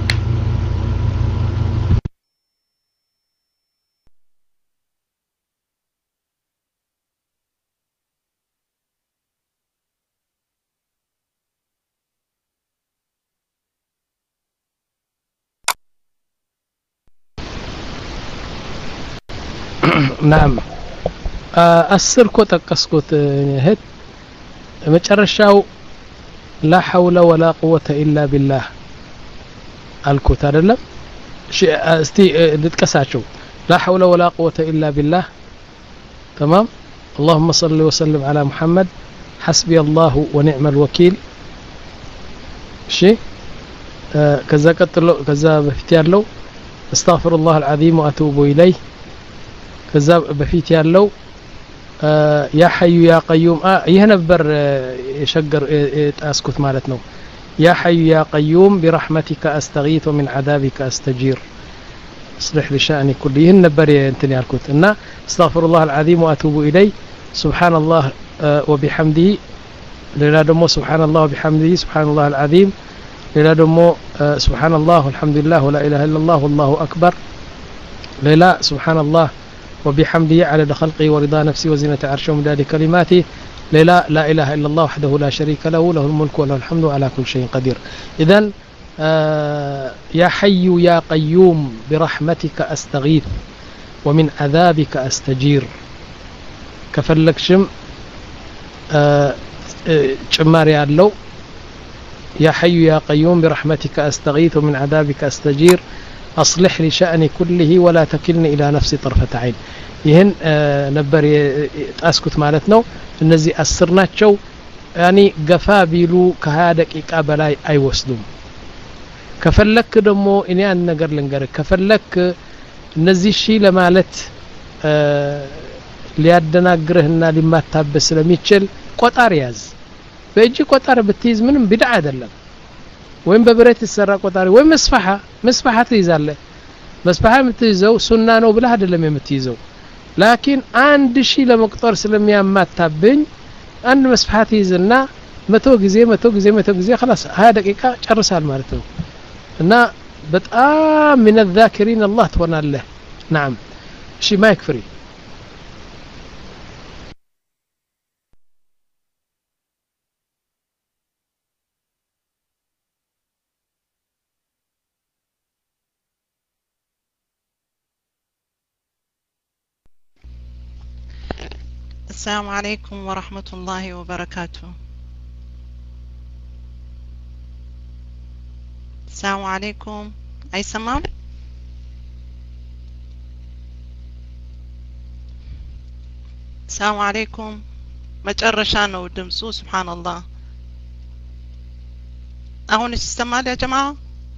نعم أسر كوت قسكوت هت مترشاو لا حول ولا قوة إلا بالله الكوت هذا شيء استي نتكساشو لا حول ولا قوة إلا بالله تمام اللهم صل وسلم على محمد حسبي الله ونعم الوكيل شيء آه كذا قتلو كذا بفتيالو استغفر الله العظيم وأتوب إليه كذا بفيت يالو آه يا حي يا قيوم اه يهنبر آه يشجر اسكت مالتنا يا حي يا قيوم برحمتك استغيث ومن عذابك استجير اصلح لي شأني كله ይህን ነበር እንትን ያልኩት እና استغفر الله العظيم واتوب اليه سبحان الله وبحمده ሌላ ደግሞ سبحان الله وبحمده سبحان الله العظيم ሌላ ደግሞ سبحان الله والحمد لله ولا اله الا الله والله اكبر ሌላ سبحان الله وبحمده عدد خلقه ورضا نفسه وزنة عرشه ومداد كلماته لا لا إله إلا الله وحده لا شريك له له الملك وله الحمد على كل شيء قدير إذن آه يا حي يا قيوم برحمتك أستغيث ومن عذابك أستجير كفلك شم شماري آه اللو يا حي يا قيوم برحمتك أستغيث ومن عذابك أستجير أصلح لي شأني كله ولا تكلني إلى نفسي طرفة عين ይህን ነበር ታስኩት ማለት ነው እነዚህ አስር ናቸው ያኒ ገፋ ቢሉ ከ20 ደቂቃ በላይ አይወስዱም ከፈለክ ደግሞ እኔ አንድ ነገር ልንገር ከፈለክ እነዚህ ሺ ለማለት ሊያደናግርህና ሊማታበስ ስለሚችል ቆጣር ያዝ በእጅ ቆጣር ብትይዝ ምንም ቢድዓ አይደለም ወይም በብረት ይሰራ ቆጣሪ ወይም መስፈሃ መስፈሃ ትይዛለህ መስፈሃ የምትይዘው ሱና ነው ብለህ አይደለም የምትይዘው لكن አንድ ሺ ለመቁጠር ስለሚያማታብኝ አንድ መስፈሃት ይዝና መቶ ጊዜ መቶ ጊዜ መቶ ጊዜ خلاص ሀያ ደቂቃ ጨርሳል ማለት ነው እና በጣም من الذاكرين الله ትሆናለህ نعم እሺ ማይክ ፍሪ السلام عليكم ورحمة الله وبركاته. السلام عليكم. أي سمام؟ السلام عليكم. مجرشان ودمسو سبحان الله. أهون استمال يا جماعة؟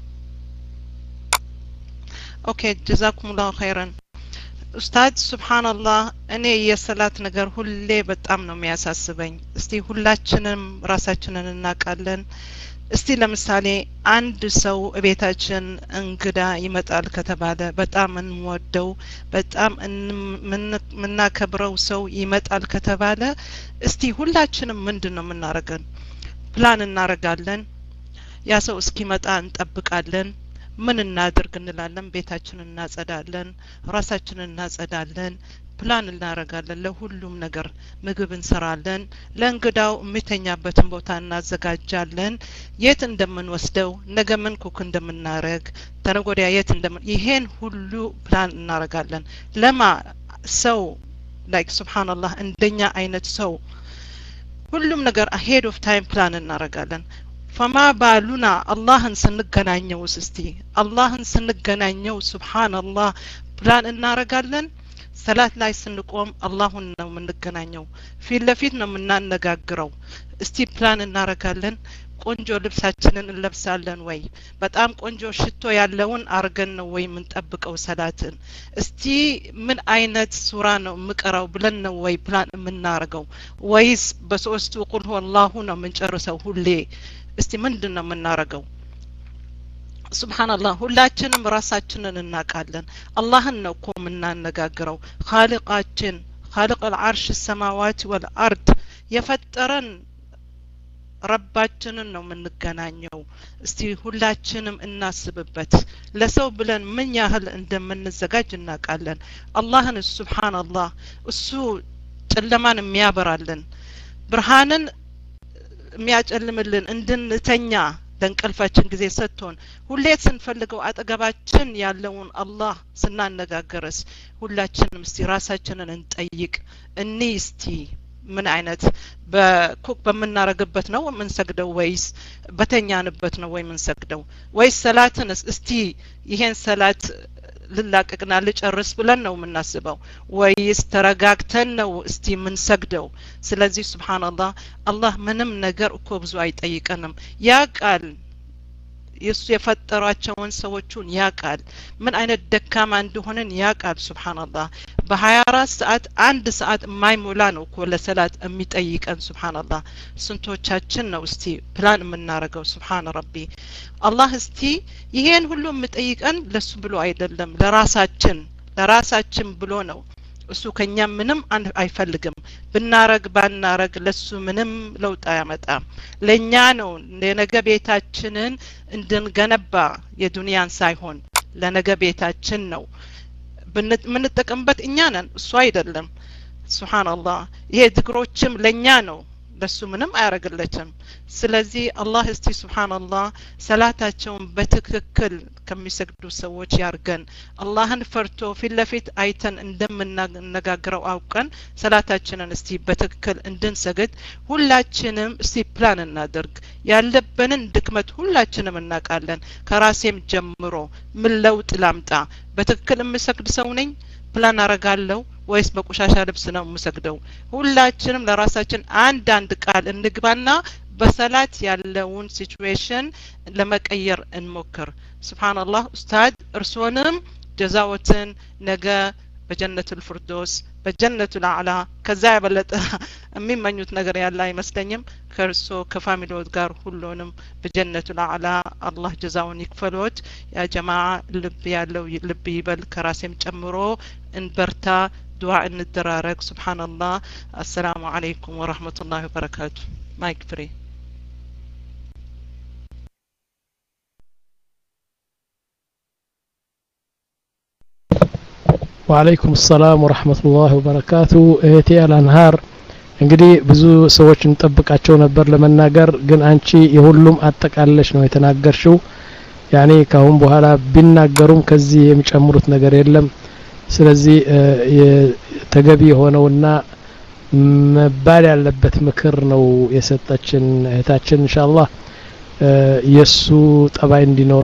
أوكي جزاكم الله خيرا. ኡስታዝ ሱብሃንአላህ እኔ የሰላት ነገር ሁሌ በጣም ነው የሚያሳስበኝ እስቲ ሁላችንም ራሳችንን እናቃለን እስቲ ለምሳሌ አንድ ሰው ቤታችን እንግዳ ይመጣል ከተባለ በጣም እንወደው በጣም ምናከብረው ሰው ይመጣል ከተባለ እስቲ ሁላችንም ምንድነው የምናረገን ፕላን እናረጋለን ያ ሰው እስኪመጣ እንጠብቃለን ምን እናድርግ እንላለን ቤታችንን እናጸዳለን ራሳችንን እናጸዳለን ፕላን እናረጋለን ለሁሉም ነገር ምግብ እንሰራለን ለእንግዳው የሚተኛበትን ቦታ እናዘጋጃለን የት እንደምንወስደው ነገ ምን ኩክ እንደምናረግ ተነጎዲያ የት እንደምን ይሄን ሁሉ ፕላን እናረጋለን ለማ ሰው ላይክ ሱብሃንአላህ እንደኛ አይነት ሰው ሁሉም ነገር ahead of time ፕላን እናረጋለን فما بالنا الله سنغناñeው እስቲ አላህን ስንገናኘው ሱብሃንአላህ ፕላን እናረጋለን ሰላት ላይ ስንቆም አላህን ነው የምንገናኘው ፊት ለፊት ነው የምናነጋግረው እስቲ ፕላን እናረጋለን ቆንጆ ልብሳችንን እንለብሳለን ወይ በጣም ቆንጆ ሽቶ ያለውን አርገን ነው ወይ የምንጠብቀው ሰላትን እስቲ ምን አይነት ሱራ ነው ምቀራው ብለን ነው ወይ ፕላን የምናረገው ወይስ በሶስቱ ቁል ሁወላሁ ነው የምንጨርሰው ሁሌ እስቲ ምንድነው የምናረገው ሱብሃንአላህ ሁላችንም ራሳችንን እናቃለን አላህን ነው እኮ የምናነጋግረው ኻሊቃችን ኻሊቅ العرش السماوات والارض የፈጠረን ረባችንን ነው የምንገናኘው እስቲ ሁላችንም እናስብበት ለሰው ብለን ምን ያህል እንደምንዘጋጅ እናቃለን አላህን ሱብሃንአላህ እሱ ጨለማን የሚያበራልን ብርሃንን የሚያጨልምልን እንድንተኛ ለንቀልፋችን ጊዜ ሰጥቶን ሁሌ ስንፈልገው አጠገባችን ያለውን አላህ ስናነጋገርስ ሁላችንም እስቲ ራሳችንን እንጠይቅ እኒ እስቲ ምን አይነት በኩክ በመናረግበት ነው ምንሰግደው ወይስ በተኛንበት ነው ወይ ምንሰግደው ወይስ ሰላትን እስቲ ይሄን ሰላት ልላቀቅና ልጨርስ ብለን ነው ምናስበው ወይስ ተረጋግተን ነው እስቲ ምንሰግደው ስለዚህ ሱብሃንአላህ አላህ ምንም ነገር እኮ ብዙ አይጠይቀንም ያቃል የሱ የፈጠራቸውን ሰዎችን ያቃል ምን አይነት ደካማ እንደሆነን ያቃል ሱብሃንአላህ በ24 ሰዓት አንድ ሰዓት የማይሞላ ነው እኮ ለሰላት የሚጠይቀን ሱብሃንአላህ ስንቶቻችን ነው እስቲ ፕላን የምናረገው ሱብሃን ረቢ አላህ እስቲ ይሄን ሁሉ የምጠይቀን ለሱ ብሎ አይደለም ለራሳችን ለራሳችን ብሎ ነው እሱ ከኛ ምንም አይፈልግም ብናረግ ባናረግ ለሱ ምንም ለውጥ አያመጣም ለኛ ነው ለነገ ቤታችንን እንድንገነባ የዱንያን ሳይሆን ለነገ ቤታችን ነው ምንጠቀምበት እኛ ነን እሱ አይደለም ሱብሃንአላህ ይሄ ዝክሮችም ለኛ ነው ለሱ ምንም አያረግለትም ስለዚህ አላህ እስቲ ሱብሃንአላህ ሰላታቸውን በትክክል ከሚሰግዱ ሰዎች ያርገን አላህን ፈርቶ ፊትለፊት አይተን እንደምንነጋገረው አውቀን ሰላታችንን እስቲ በትክክል እንድንሰግድ ሁላችንም እስቲ ፕላን እናድርግ ያለበንን ድክመት ሁላችንም እናቃለን ከራሴም ጀምሮ ምን ለውጥ ላምጣ በትክክል የምሰግድ ሰው ነኝ ፕላን አረጋለሁ ወይስ በቆሻሻ ልብስ ነው የምሰግደው ሁላችንም ለራሳችን አንድ አንድ ቃል እንግባና በሰላት ያለውን ሲቹዌሽን ለመቀየር እንሞክር ሱብሃንአላህ ኡስታዝ እርሶንም ጀዛዎትን ነገ በጀነቱል ፍርዶስ በጀነቱል አዕላ ከዛ ያበለጠ የሚመኙት ነገር ያለ አይመስለኝም ከርሶ ከፋሚሊዎት ጋር ሁሉንም በጀነቱል አዕላ አላህ ጀዛውን ይክፈሎት ያ ጀማዓ ልብ ያለው ልብ ይበል ከራሴም ጨምሮ እንበርታ ዱዓ እንደራረግ ሱብሃንአላህ አሰላሙ አለይኩም ወራህመቱላሂ ወበረካቱ ማይክ ፍሪ وعليكم السلام ورحمة الله وبركاته اهتي الانهار እንግዲህ ብዙ ሰዎች እንጠብቃቸው ነበር ለመናገር ግን አንቺ የሁሉም አጠቃለሽ ነው የተናገርሽው ያኔ ካሁን በኋላ ቢናገሩም ከዚህ የሚጨምሩት ነገር የለም ስለዚህ ተገቢ የሆነውና መባል ያለበት ምክር ነው የሰጠችን እህታችን ኢንሻአላህ የሱ ጠባይ እንዲኖር